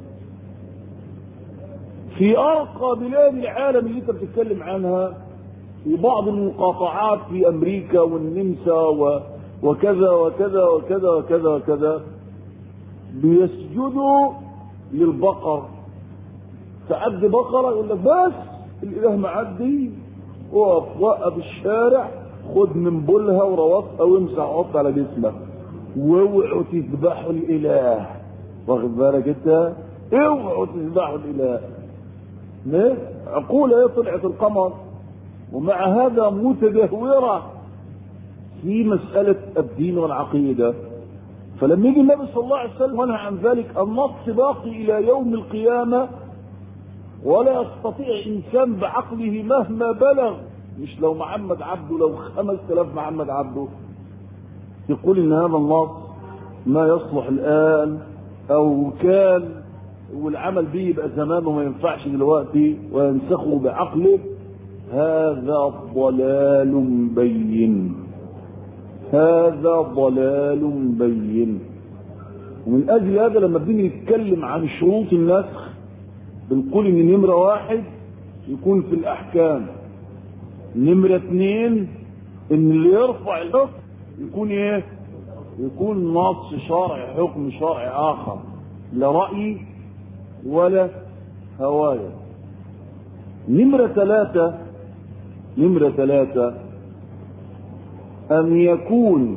في أرقى بلاد العالم اللي أنت بتتكلم عنها، في بعض المقاطعات في أمريكا والنمسا و وكذا وكذا وكذا وكذا وكذا بيسجدوا للبقر. تعدي بقرة يقول لك بس الإله معدي، وقف وقف الشارع، خد من بولها وروثها وامسح عط على جسمك، واوعوا تذبحوا الإله. واخد بالك انت؟ اوعوا تذبحوا الإله. ليه؟ عقول ايه طلعت القمر، ومع هذا متدهورة في مسألة الدين والعقيدة. فلما يجي النبي صلى الله عليه وسلم ونهى عن ذلك، النص باقي إلى يوم القيامة، ولا يستطيع إنسان بعقله مهما بلغ مش لو محمد عبده، لو خمس تلاف محمد عبده، تقول ان هذا النص ما يصلح الان او كان والعمل به يبقى زمان وما ينفعش دلوقتي وينسخه بعقله، هذا ضلال بين، هذا ضلال بين. ومن اجل هذا لما بنيجي نتكلم عن شروط النسخ بنقول ان نمرة واحد يكون في الاحكام، نمرة اثنين ان اللي يرفع الحكم يكون ايه؟ يكون نص شرعي، حكم شرعي اخر، لا رأي ولا هواية. نمرة ثلاثة نمرة ثلاثة ان يكون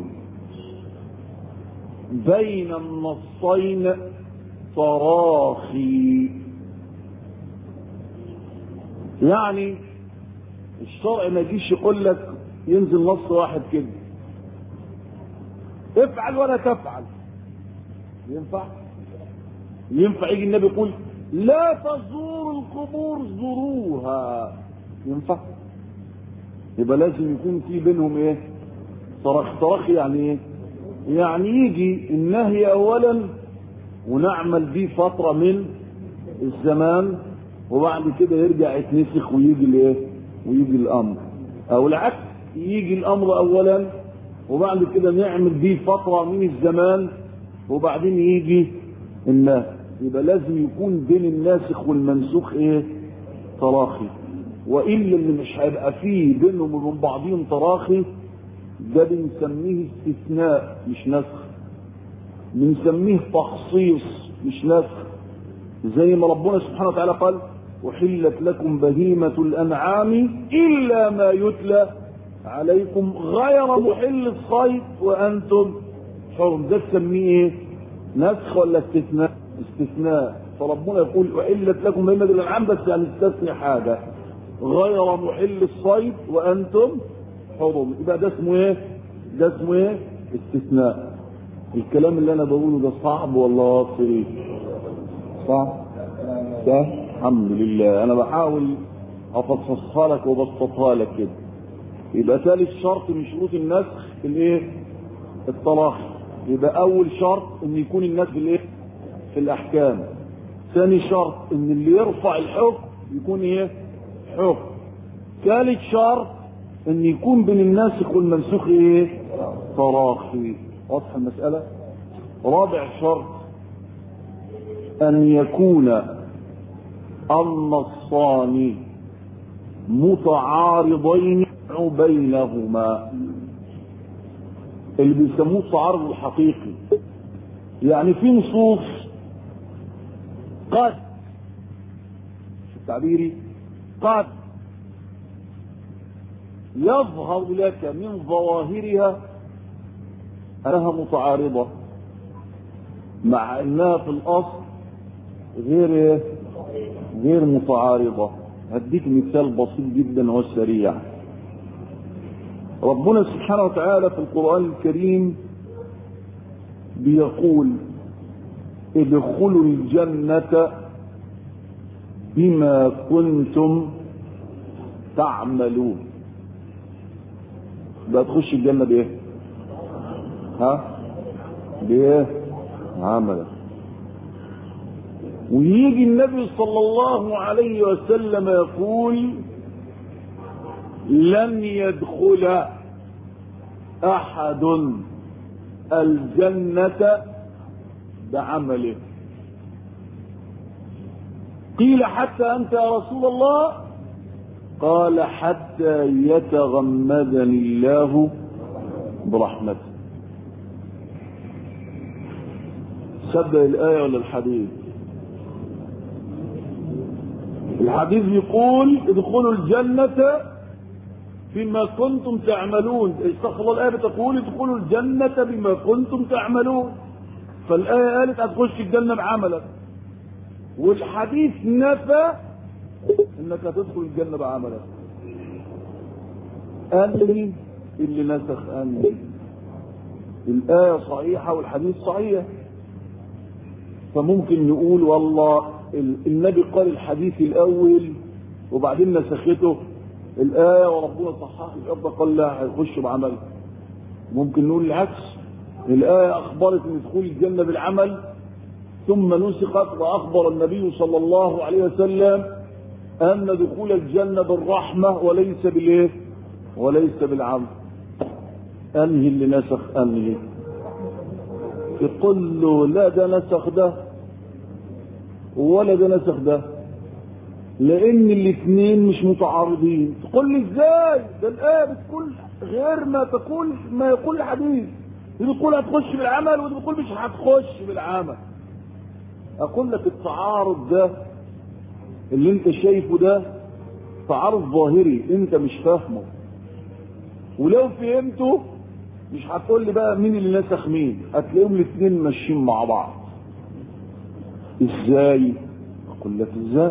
بين النصين تراخي، يعني الشرع ما يجيش يقول لك ينزل نص واحد كده افعل ولا تفعل، ينفع؟ ينفع يجي النبي يقول لا تزوروا القبور زوروها، ينفع؟ يبقى لازم يكون في بينهم ايه؟ تراخي. تراخي يعني ايه؟ يعني يجي النهي اولا ونعمل بيه فترة من الزمان وبعد كده يرجع يتنسخ ويجي الايه؟ ويجي الامر، او العكس، يجي الامر اولا وبعد كده نعمل بيه فترة من الزمان وبعدين يجي النهي. يبقى لازم يكون بين الناسخ والمنسوخ ايه؟ تراخي، والا اللي مش هيبقى فيه بينهم وبين بعضهم تراخي ده بنسميه استثناء مش نسخ، بنسميه تخصيص مش نسخ. زي ما ربنا سبحانه وتعالى قال أحلت لكم بهيمة الأنعام إلا ما يتلى عليكم غير محل الصيد وأنتم حرم. ده تسميه ايه؟ نسخ ولا استثناء؟ استثناء. فربنا يقول أحلت لكم بهيمة الأنعام بس يعني استثني حاجة غير محل الصيد وأنتم حرم، يبقى ده اسمه ايه؟ ده اسمه ايه؟ استثناء. الكلام اللي انا بقوله ده صعب ولا صريح؟ صح؟ صح؟ الحمد لله. انا بحاول افصصها لك وبسطها لك كده. يبقى ثالث شرط من شروط النسخ الايه؟ التراخي. يبقى اول شرط ان يكون النسخ الايه؟ في الاحكام. ثاني شرط ان اللي يرفع الحكم يكون ايه؟ حكم. ثالث شرط ان يكون بين الناسخ والمنسوخ ايه؟ تراخي. واضح المسألة؟ رابع شرط ان يكون النصان متعارضين بينهما، اللي بيسموه التعارض الحقيقي. يعني في نصوص قد، شو تعبيري؟ قد يظهر لك من ظواهرها انها متعارضة مع انها في الاصل غير غير متعارضة. هديك مثال بسيط جدا وسريع. ربنا سبحانه وتعالى في القرآن الكريم بيقول ادخلوا الجنة بما كنتم تعملون. بقى تخش الجنة بايه؟ ها؟ بايه؟ عملك. ويجي النبي صلى الله عليه وسلم يقول لن يدخل احد الجنة بعمله. قيل حتى انت يا رسول الله؟ قال حتى يتغمدني الله برحمته. صدق الآية ولا الحديث؟ الحديث يقول ادخلوا الجنة بما كنتم تعملون. استغفر الله، الآية بتقول ادخلوا الجنة بما كنتم تعملون، فالآية قالت هتخش الجنة بعملك، والحديث نفى انك هتدخل الجنة بعملك. أني اللي نسخ أني. الآية صحيحة والحديث صحيح، فممكن نقول والله النبي قال الحديث الأول وبعدين نسخته، الآية وربنا صحح الأرض قال لا هيخش بعمل. ممكن نقول العكس، الآية أخبرت من دخول الجنة بالعمل ثم نسخت وأخبر النبي صلى الله عليه وسلم أن دخول الجنة بالرحمة وليس بالإيه؟ وليس بالعمل. أنهي اللي نسخ أنهي؟ يقول له لا ده نسخ ده ولا ده نسخ ده، لأن الاثنين مش متعارضين. تقول لي ازاي؟ ده الآية بتقول غير ما تقول ما يقول الحديث، دي بتقول هتخش بالعمل ودي بتقول مش هتخش بالعمل. أقول لك التعارض ده اللي انت شايفه ده تعارض ظاهري انت مش فاهمه، ولو فهمته مش هتقول لي بقى مين اللي نسخ مين، هتلاقيهم الاثنين ماشيين مع بعض. ازاي؟ اقول لك ازاي.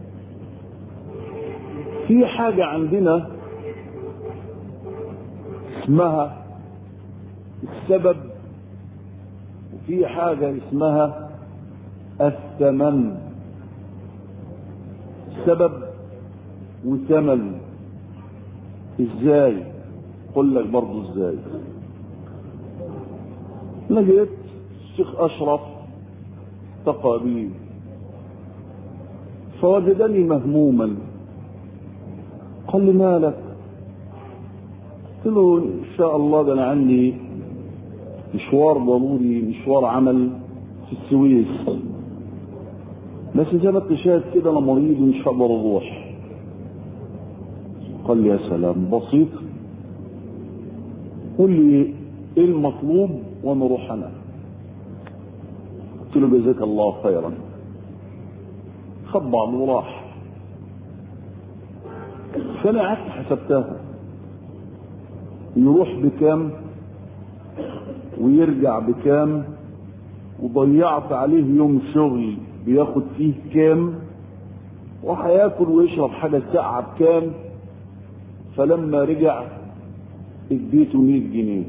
في حاجة عندنا اسمها السبب وفي حاجة اسمها الثمن. سبب وثمن. ازاي؟ اقول لك برضه ازاي. لقيت الشيخ اشرف تقابيل فوجدني مهموما، قال لي مالك؟ قلت له ان شاء الله ده انا عندي مشوار ضروري، مشوار عمل في السويس، بس زي ما انت شايف كده انا مريض ومش هقدر اروح. قال لي يا سلام بسيط، قول لي ايه المطلوب وانا اروح انا. قلت له جزاك الله خيرا. خد بعضه وراح. فانا قعدت حسبتها يروح بكام ويرجع بكام، وضيعت عليه يوم شغل بياخد فيه كام، وهياكل ويشرب حاجه ساقعه بكام. فلما رجع اديته مية جنيه.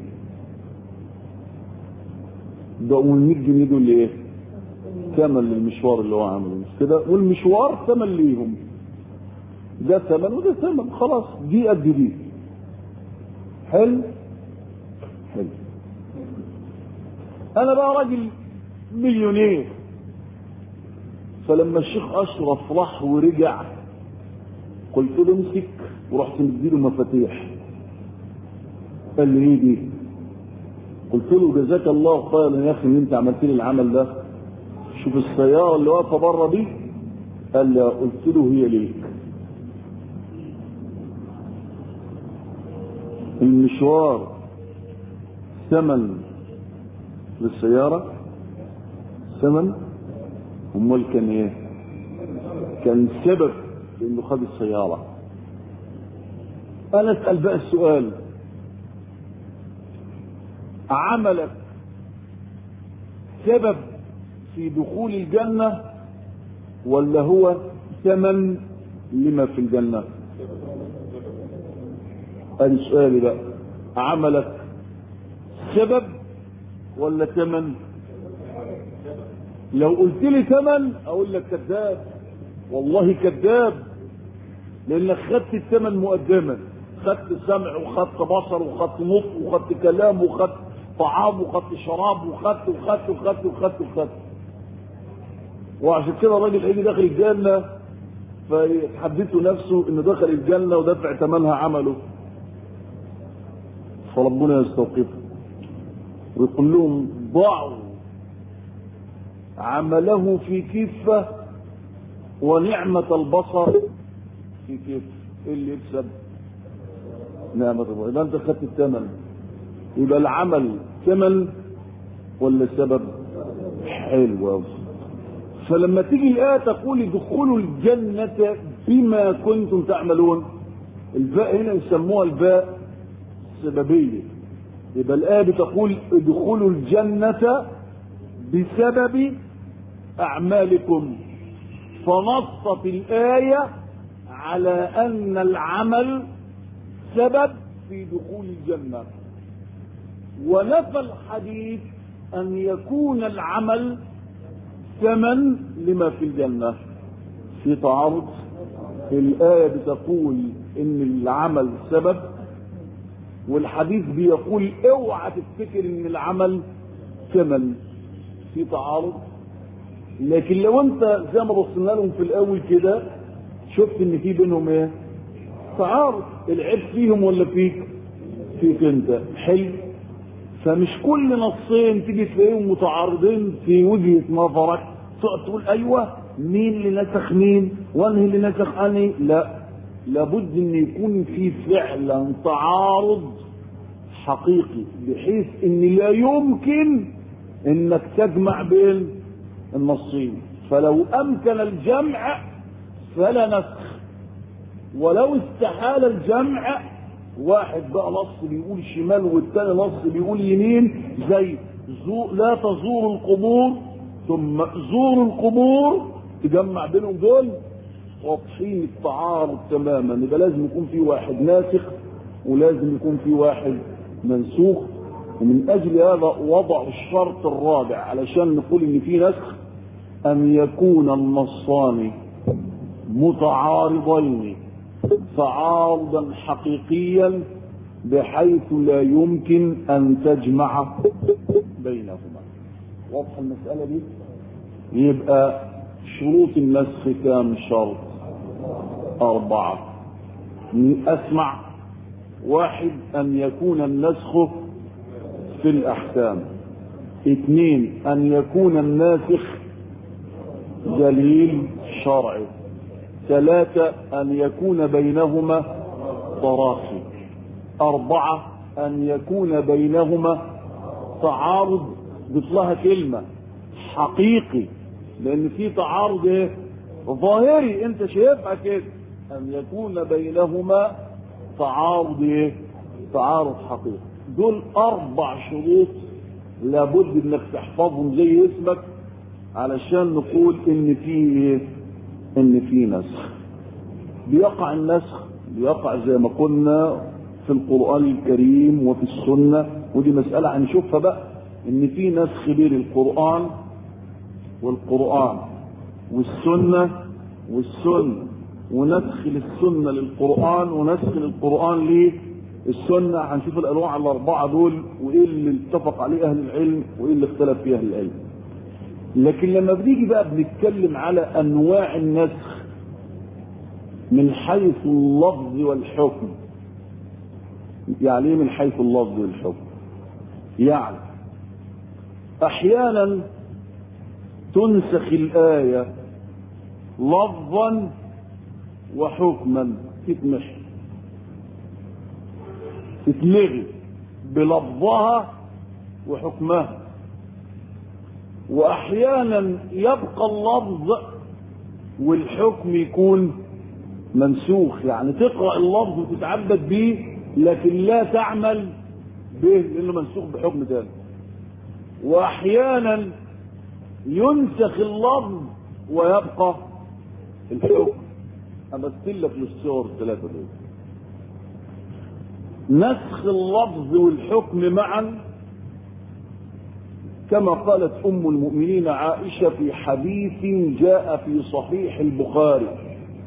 ده وال مية جنيه دول ايه؟ ثمن للمشوار اللي هو عامله، مش كده؟ والمشوار ثمن ليهم، ده ثمن وده ثمن، خلاص دي قد دي. حلو؟ حلو. انا بقى راجل مليونير، فلما الشيخ اشرف راح ورجع قلت له امسك، ورحت مديله مفاتيح. قال لي ايه دي؟ قلت له جزاك الله خيرا يا اخي ان انت عملت لي العمل ده، شوف السياره اللي واقفه بره دي. قال لي قلت له هي ليك. المشوار ثمن للسياره، ثمن، امال كان ايه؟ كان سبب انه خد السياره. انا اسال بقى السؤال، عملك سبب في دخول الجنة ولا هو ثمن لما في الجنة؟ ادي سؤالي بقى، عملك سبب ولا ثمن؟ لو قلت لي ثمن اقول لك كذاب، والله كذاب، لانك خدت الثمن مقدما، خدت سمع وخدت بصر وخدت نطق وخدت كلام وخدت طعام وخدت شراب وخدت وخدت وخدت وخدت وخدت. وعشان كده الراجل هيجي داخل الجنه فيحدثه نفسه انه دخل الجنه ودفع ثمنها عمله، فربنا يستوقفه ويقول لهم ضعوا عمله في كفه ونعمه البصر في كفه. ايه اللي يكسب؟ نعمه البصر. يبقى انت خدت الثمن. يبقى العمل ثمن ولا سبب؟ حلو قوي. فلما تيجي الآية تقول ادخلوا الجنة بما كنتم تعملون، الباء هنا يسموها الباء السببية. يبقى الآية بتقول ادخلوا الجنة بسبب أعمالكم، فنصت الآية على أن العمل سبب في دخول الجنة، ونفى الحديث أن يكون العمل ثمن لما في الجنة. في تعارض. الآية بتقول ان العمل سبب، والحديث بيقول اوعى تفتكر ان العمل ثمن، في تعارض. لكن لو انت زي ما بصينا لهم في الاول كده شفت ان في بينهم ايه؟ تعارض. العيب فيهم ولا فيك؟ فيك انت. حلو. فمش كل نصين تيجي تلاقيهم متعارضين في وجهة نظرك تقعد تقول ايوه مين اللي نسخ مين وانهي اللي نسخ انهي. لا، لابد ان يكون في فعلا تعارض حقيقي بحيث ان لا يمكن انك تجمع بين النصين. فلو امكن الجمع فلا نسخ، ولو استحال الجمع، واحد بقى نص بيقول شمال والتاني نص بيقول يمين، زي زو لا تزوروا القبور ثم زوروا القبور، تجمع بينهم دول واضحين التعارض تماما. يبقى لازم يكون في واحد ناسخ ولازم يكون في واحد منسوخ. ومن اجل هذا وضع الشرط الرابع علشان نقول ان في نسخ، ان يكون النصان متعارضين تعارضا حقيقيا بحيث لا يمكن ان تجمع بينهما. واضح المسألة دي؟ يبقى شروط النسخ كام شرط؟ أربعة. أسمع. واحد، أن يكون النسخ في الأحكام. اثنين، أن يكون الناسخ دليل شرعي. ثلاثة، أن يكون بينهما تراخي. أربعة، أن يكون بينهما تعارض، بطلها كلمة حقيقي، لأن في تعارض ايه؟ ظاهري انت شايفها كده. أن يكون بينهما تعارض ايه؟ تعارض حقيقي. دول أربع شروط لابد انك تحفظهم زي اسمك علشان نقول ان في ايه؟ ان في نسخ. بيقع النسخ بيقع زي ما قلنا في القرآن الكريم وفي السنة، ودي مسألة هنشوفها بقى، ان في نسخ بين القرآن والقرآن والسنة والسنة، ونسخ للسنة للقرآن ونسخ للقرآن للسنة. هنشوف الأنواع الأربعة دول وإيه اللي اتفق عليه أهل العلم وإيه اللي اختلف فيه أهل العلم. لكن لما بنيجي بقى بنتكلم على أنواع النسخ من حيث اللفظ والحكم. يعني ايه من حيث اللفظ والحكم؟ يعني أحيانا تنسخ الآية لفظا وحكما، تتمحي تتلغي بلفظها وحكمها. وأحيانا يبقى اللفظ والحكم يكون منسوخ، يعني تقرأ اللفظ وتتعبد به لكن لا تعمل به لأنه منسوخ بحكم ثاني. وأحيانا ينسخ اللفظ ويبقى الحكم. أمثل لك للصور الثلاثة دول. نسخ اللفظ والحكم معا كما قالت أم المؤمنين عائشة في حديث جاء في صحيح البخاري،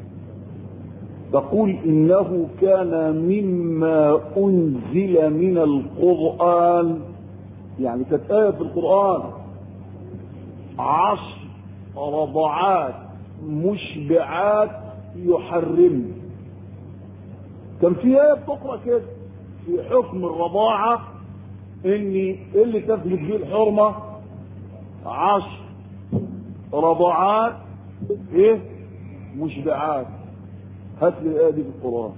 تقول إنه كان مما أنزل من القرآن، يعني كانت آية في القرآن عشر رضعات مشبعات يحرم. كان في آية بتقرأ كده في حكم الرضاعة إن اللي تثبت به الحرمة عشر رضعات إيه مشبعات. هات لي الآية دي في القرآن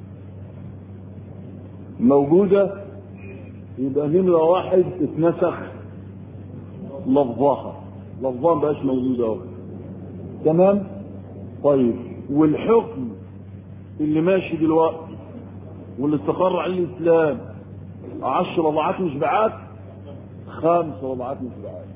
موجودة؟ يبقى نمرة واحد اتنسخ لفظها، لفظها مبقاش موجودة اهو. تمام؟ طيب والحكم اللي ماشي دلوقتي واللي استقر عليه الإسلام عشر رضعات مشبعات، خمس رضعات مشبعات.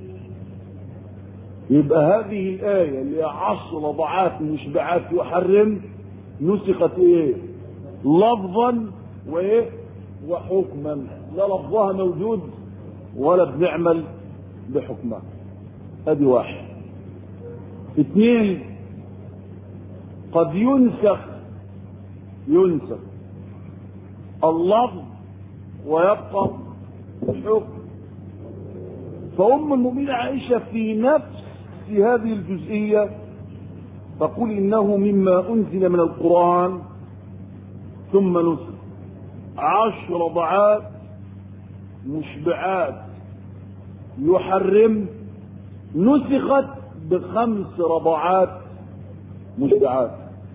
يبقى هذه الآية اللي هي عشر رضعات مشبعات يحرم نسخت ايه؟ لفظا وايه؟ وحكما. لا لفظها موجود ولا بنعمل بحكمها. ادي واحد. اثنين، قد ينسخ ينسخ اللفظ ويبقى الحكم. فأم المؤمنين عائشة في نفس هذه الجزئية تقول إنه مما أنزل من القرآن ثم نسخ عشر رضعات مشبعات يحرم نسخت بخمس رضعات مشبعات.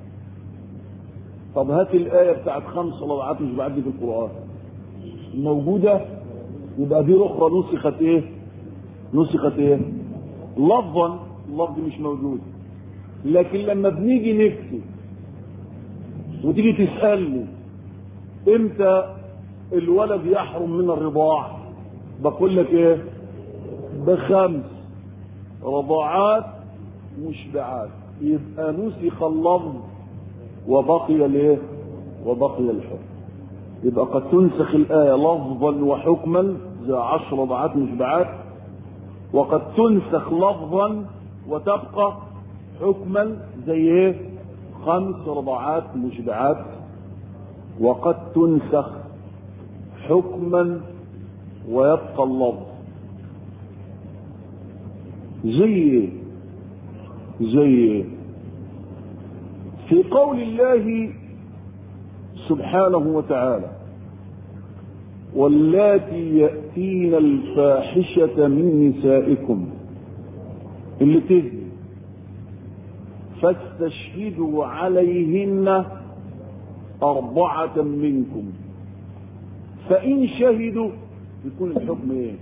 طب هات الآية بتاعت خمس رضعات مشبعات دي في القرآن موجودة، يبقى دي أخرى نسخت إيه؟ نسخت إيه؟ لفظا اللفظ مش موجود. لكن لما بنيجي نكتب وتيجي تسألني امتى الولد يحرم من الرضاع، بقول لك ايه؟ بخمس رضاعات مشبعات. يبقى نسخ اللفظ وبقي الايه؟ وبقي الحكم. يبقى قد تنسخ الآية لفظا وحكما زي عشر رضاعات مشبعات، وقد تنسخ لفظا وتبقى حكما زي ايه؟ خمس رضاعات مشبعات. وقد تنسخ حكما ويبقى اللفظ زي زي في قول الله سبحانه وتعالى واللاتي يأتين الفاحشة من نسائكم اللي تزني فاستشهدوا عليهن أربعة منكم فإن شهدوا يكون الحكم ايه؟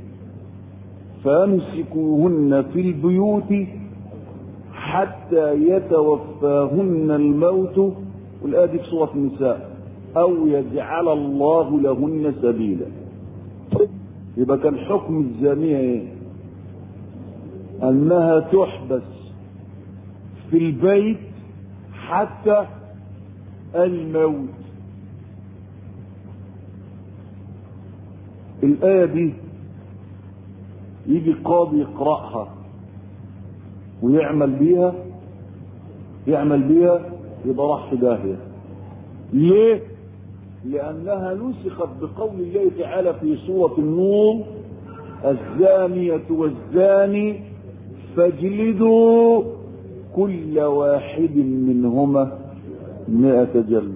فامسكوهن في البيوت حتى يتوفاهن الموت، والآية دي في سورة النساء، أو يجعل الله لهن سبيلا. يبقى كان حكم الزانية ايه؟ أنها تحبس في البيت حتى الموت. الآية دي يجي القاضي يقرأها ويعمل بيها يعمل بيها يبقى راح في داهية. ليه؟ لأنها نسخت بقول الله تعالى في سورة النور الزانية والزاني فاجلدوا كل واحد منهما مئة جلد.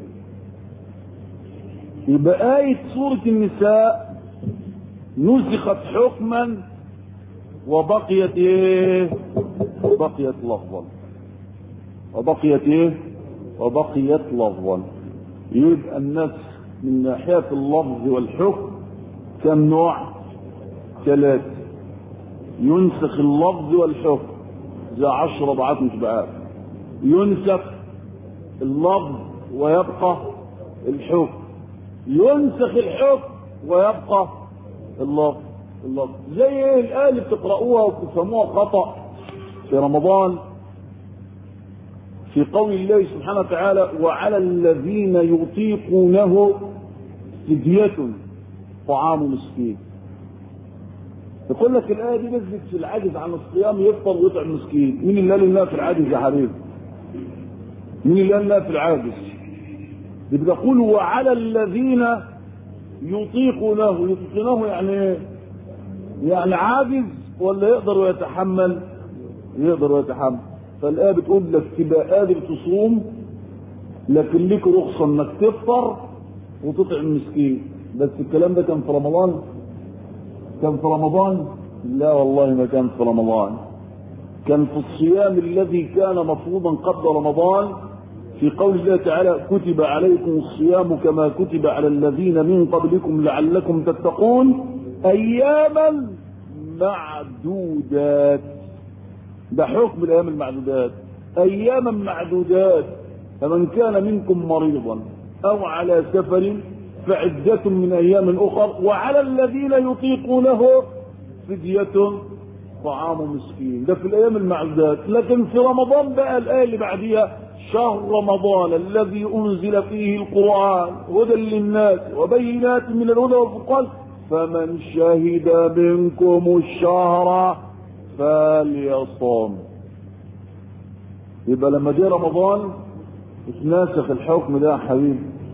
يبقى آية سورة النساء نسخت حكما وبقيت ايه؟ وبقيت لفظا. وبقيت ايه؟ وبقيت لفظا. يبقى النسخ من ناحية اللفظ والحكم كم نوع؟ ثلاثة. ينسخ اللفظ والحكم زي عشر رضعات مشبعات. ينسخ اللفظ ويبقى الحكم. ينسخ الحكم ويبقى اللفظ. اللفظ زي ايه الآية اللي بتقرأوها وتفهموها خطأ في رمضان في قول الله سبحانه وتعالى وعلى الذين يطيقونه فدية طعام مسكين. يقول لك الآية دي نزلت في العاجز عن الصيام يفطر ويطعم مسكين. مين اللي قال انها في العاجز يا حبيبي؟ مين اللي قال انها في العاجز؟ بتقول وعلى الذين يطيقونه. يطيقونه يعني ايه؟ يعني عاجز ولا يقدر ويتحمل؟ يقدر ويتحمل. فالآية بتقول لك تبقى قادر تصوم لكن ليك رخصة انك تفطر وتطعم مسكين. بس الكلام ده كان في رمضان؟ كان في رمضان؟ لا والله ما كان في رمضان. كان في الصيام الذي كان مفروضا قبل رمضان في قول الله تعالى كتب عليكم الصيام كما كتب على الذين من قبلكم لعلكم تتقون اياما معدودات. ده حكم الايام المعدودات. اياما معدودات فمن كان منكم مريضا او على سفر فعدة من ايام اخر وعلى الذين يطيقونه فدية طعام مسكين. ده في الايام المعدودات. لكن في رمضان بقى الايه اللي بعديها شهر رمضان الذي انزل فيه القرآن هدى للناس وبينات من الهدى والفرقان فمن شهد منكم الشهر فليصوم. يبقى لما جاء رمضان اتناسخ الحكم ده يا حبيبي.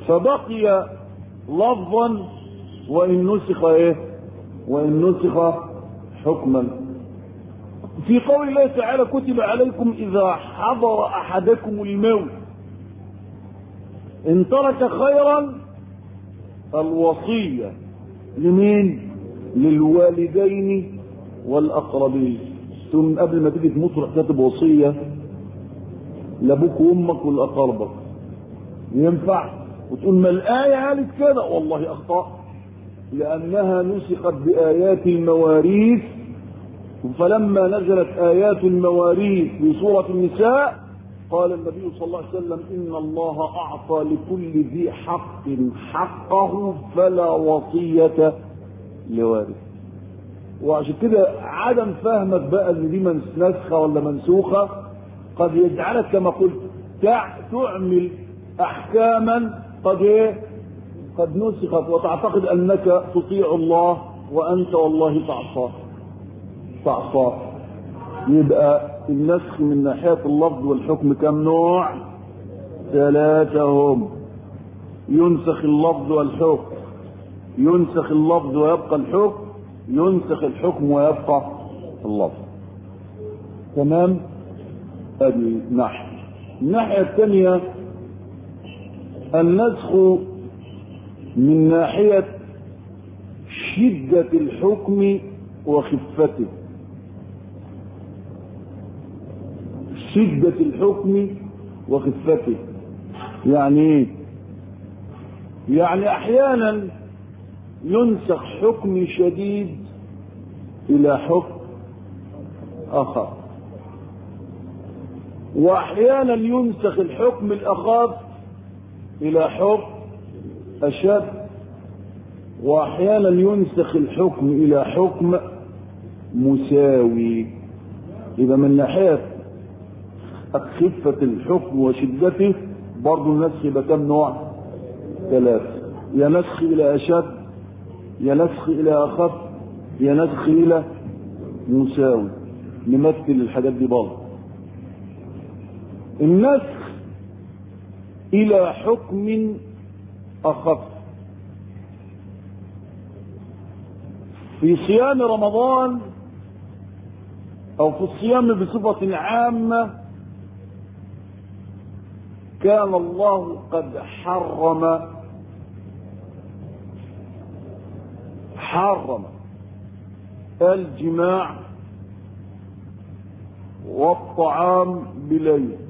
فبقي لفظا وإن نسخ إيه؟ وإن نسخ حكما. في قول الله تعالى كتب عليكم إذا حضر أحدكم الموت إن ترك خيرا الوصية لمين؟ للوالدين والأقربين. ثم قبل ما تيجي تموت تروح كاتب وصية لأبوك وأمك والأقربك، ينفع؟ وتقول ما الآية قالت كده، والله أخطأ، لأنها نسخت بآيات المواريث. فلما نزلت آيات المواريث في سورة النساء قال النبي صلى الله عليه وسلم إن الله أعطى لكل ذي حق حقه فلا وصية لوارث. وعشان كده عدم فهمك بقى ان دي نسخة ولا منسوخة قد يجعلك كما قلت تعمل احكاما قد ايه قد نسخت وتعتقد انك تطيع الله وانت والله تعصاه تعصاه. يبقى النسخ من ناحية اللفظ والحكم كم نوع؟ ثلاثة هم. ينسخ اللفظ والحكم، ينسخ اللفظ ويبقى الحكم، ينسخ الحكم ويبقى اللفظ. تمام؟ هذه ناحية. الناحية الثانية النسخ من ناحية شدة الحكم وخفته. شدة الحكم وخفته يعني ايه؟ يعني احيانا ينسخ حكم شديد الى حكم اخر، واحيانا ينسخ الحكم الاخف الى حكم اشد، واحيانا ينسخ الحكم الى حكم مساوي. اذا من ناحيه خفة الحكم وشدته برضه النسخ يبقى كم نوع؟ ثلاثة. يا نسخ الى اشد، يا نسخ الى اخف، يا نسخ الى مساوي. نمثل الحاجات دي برضه. النسخ الى حكم اخف في صيام رمضان او في الصيام بصفة عامة كان الله قد حرم حرم الجماع والطعام بليل،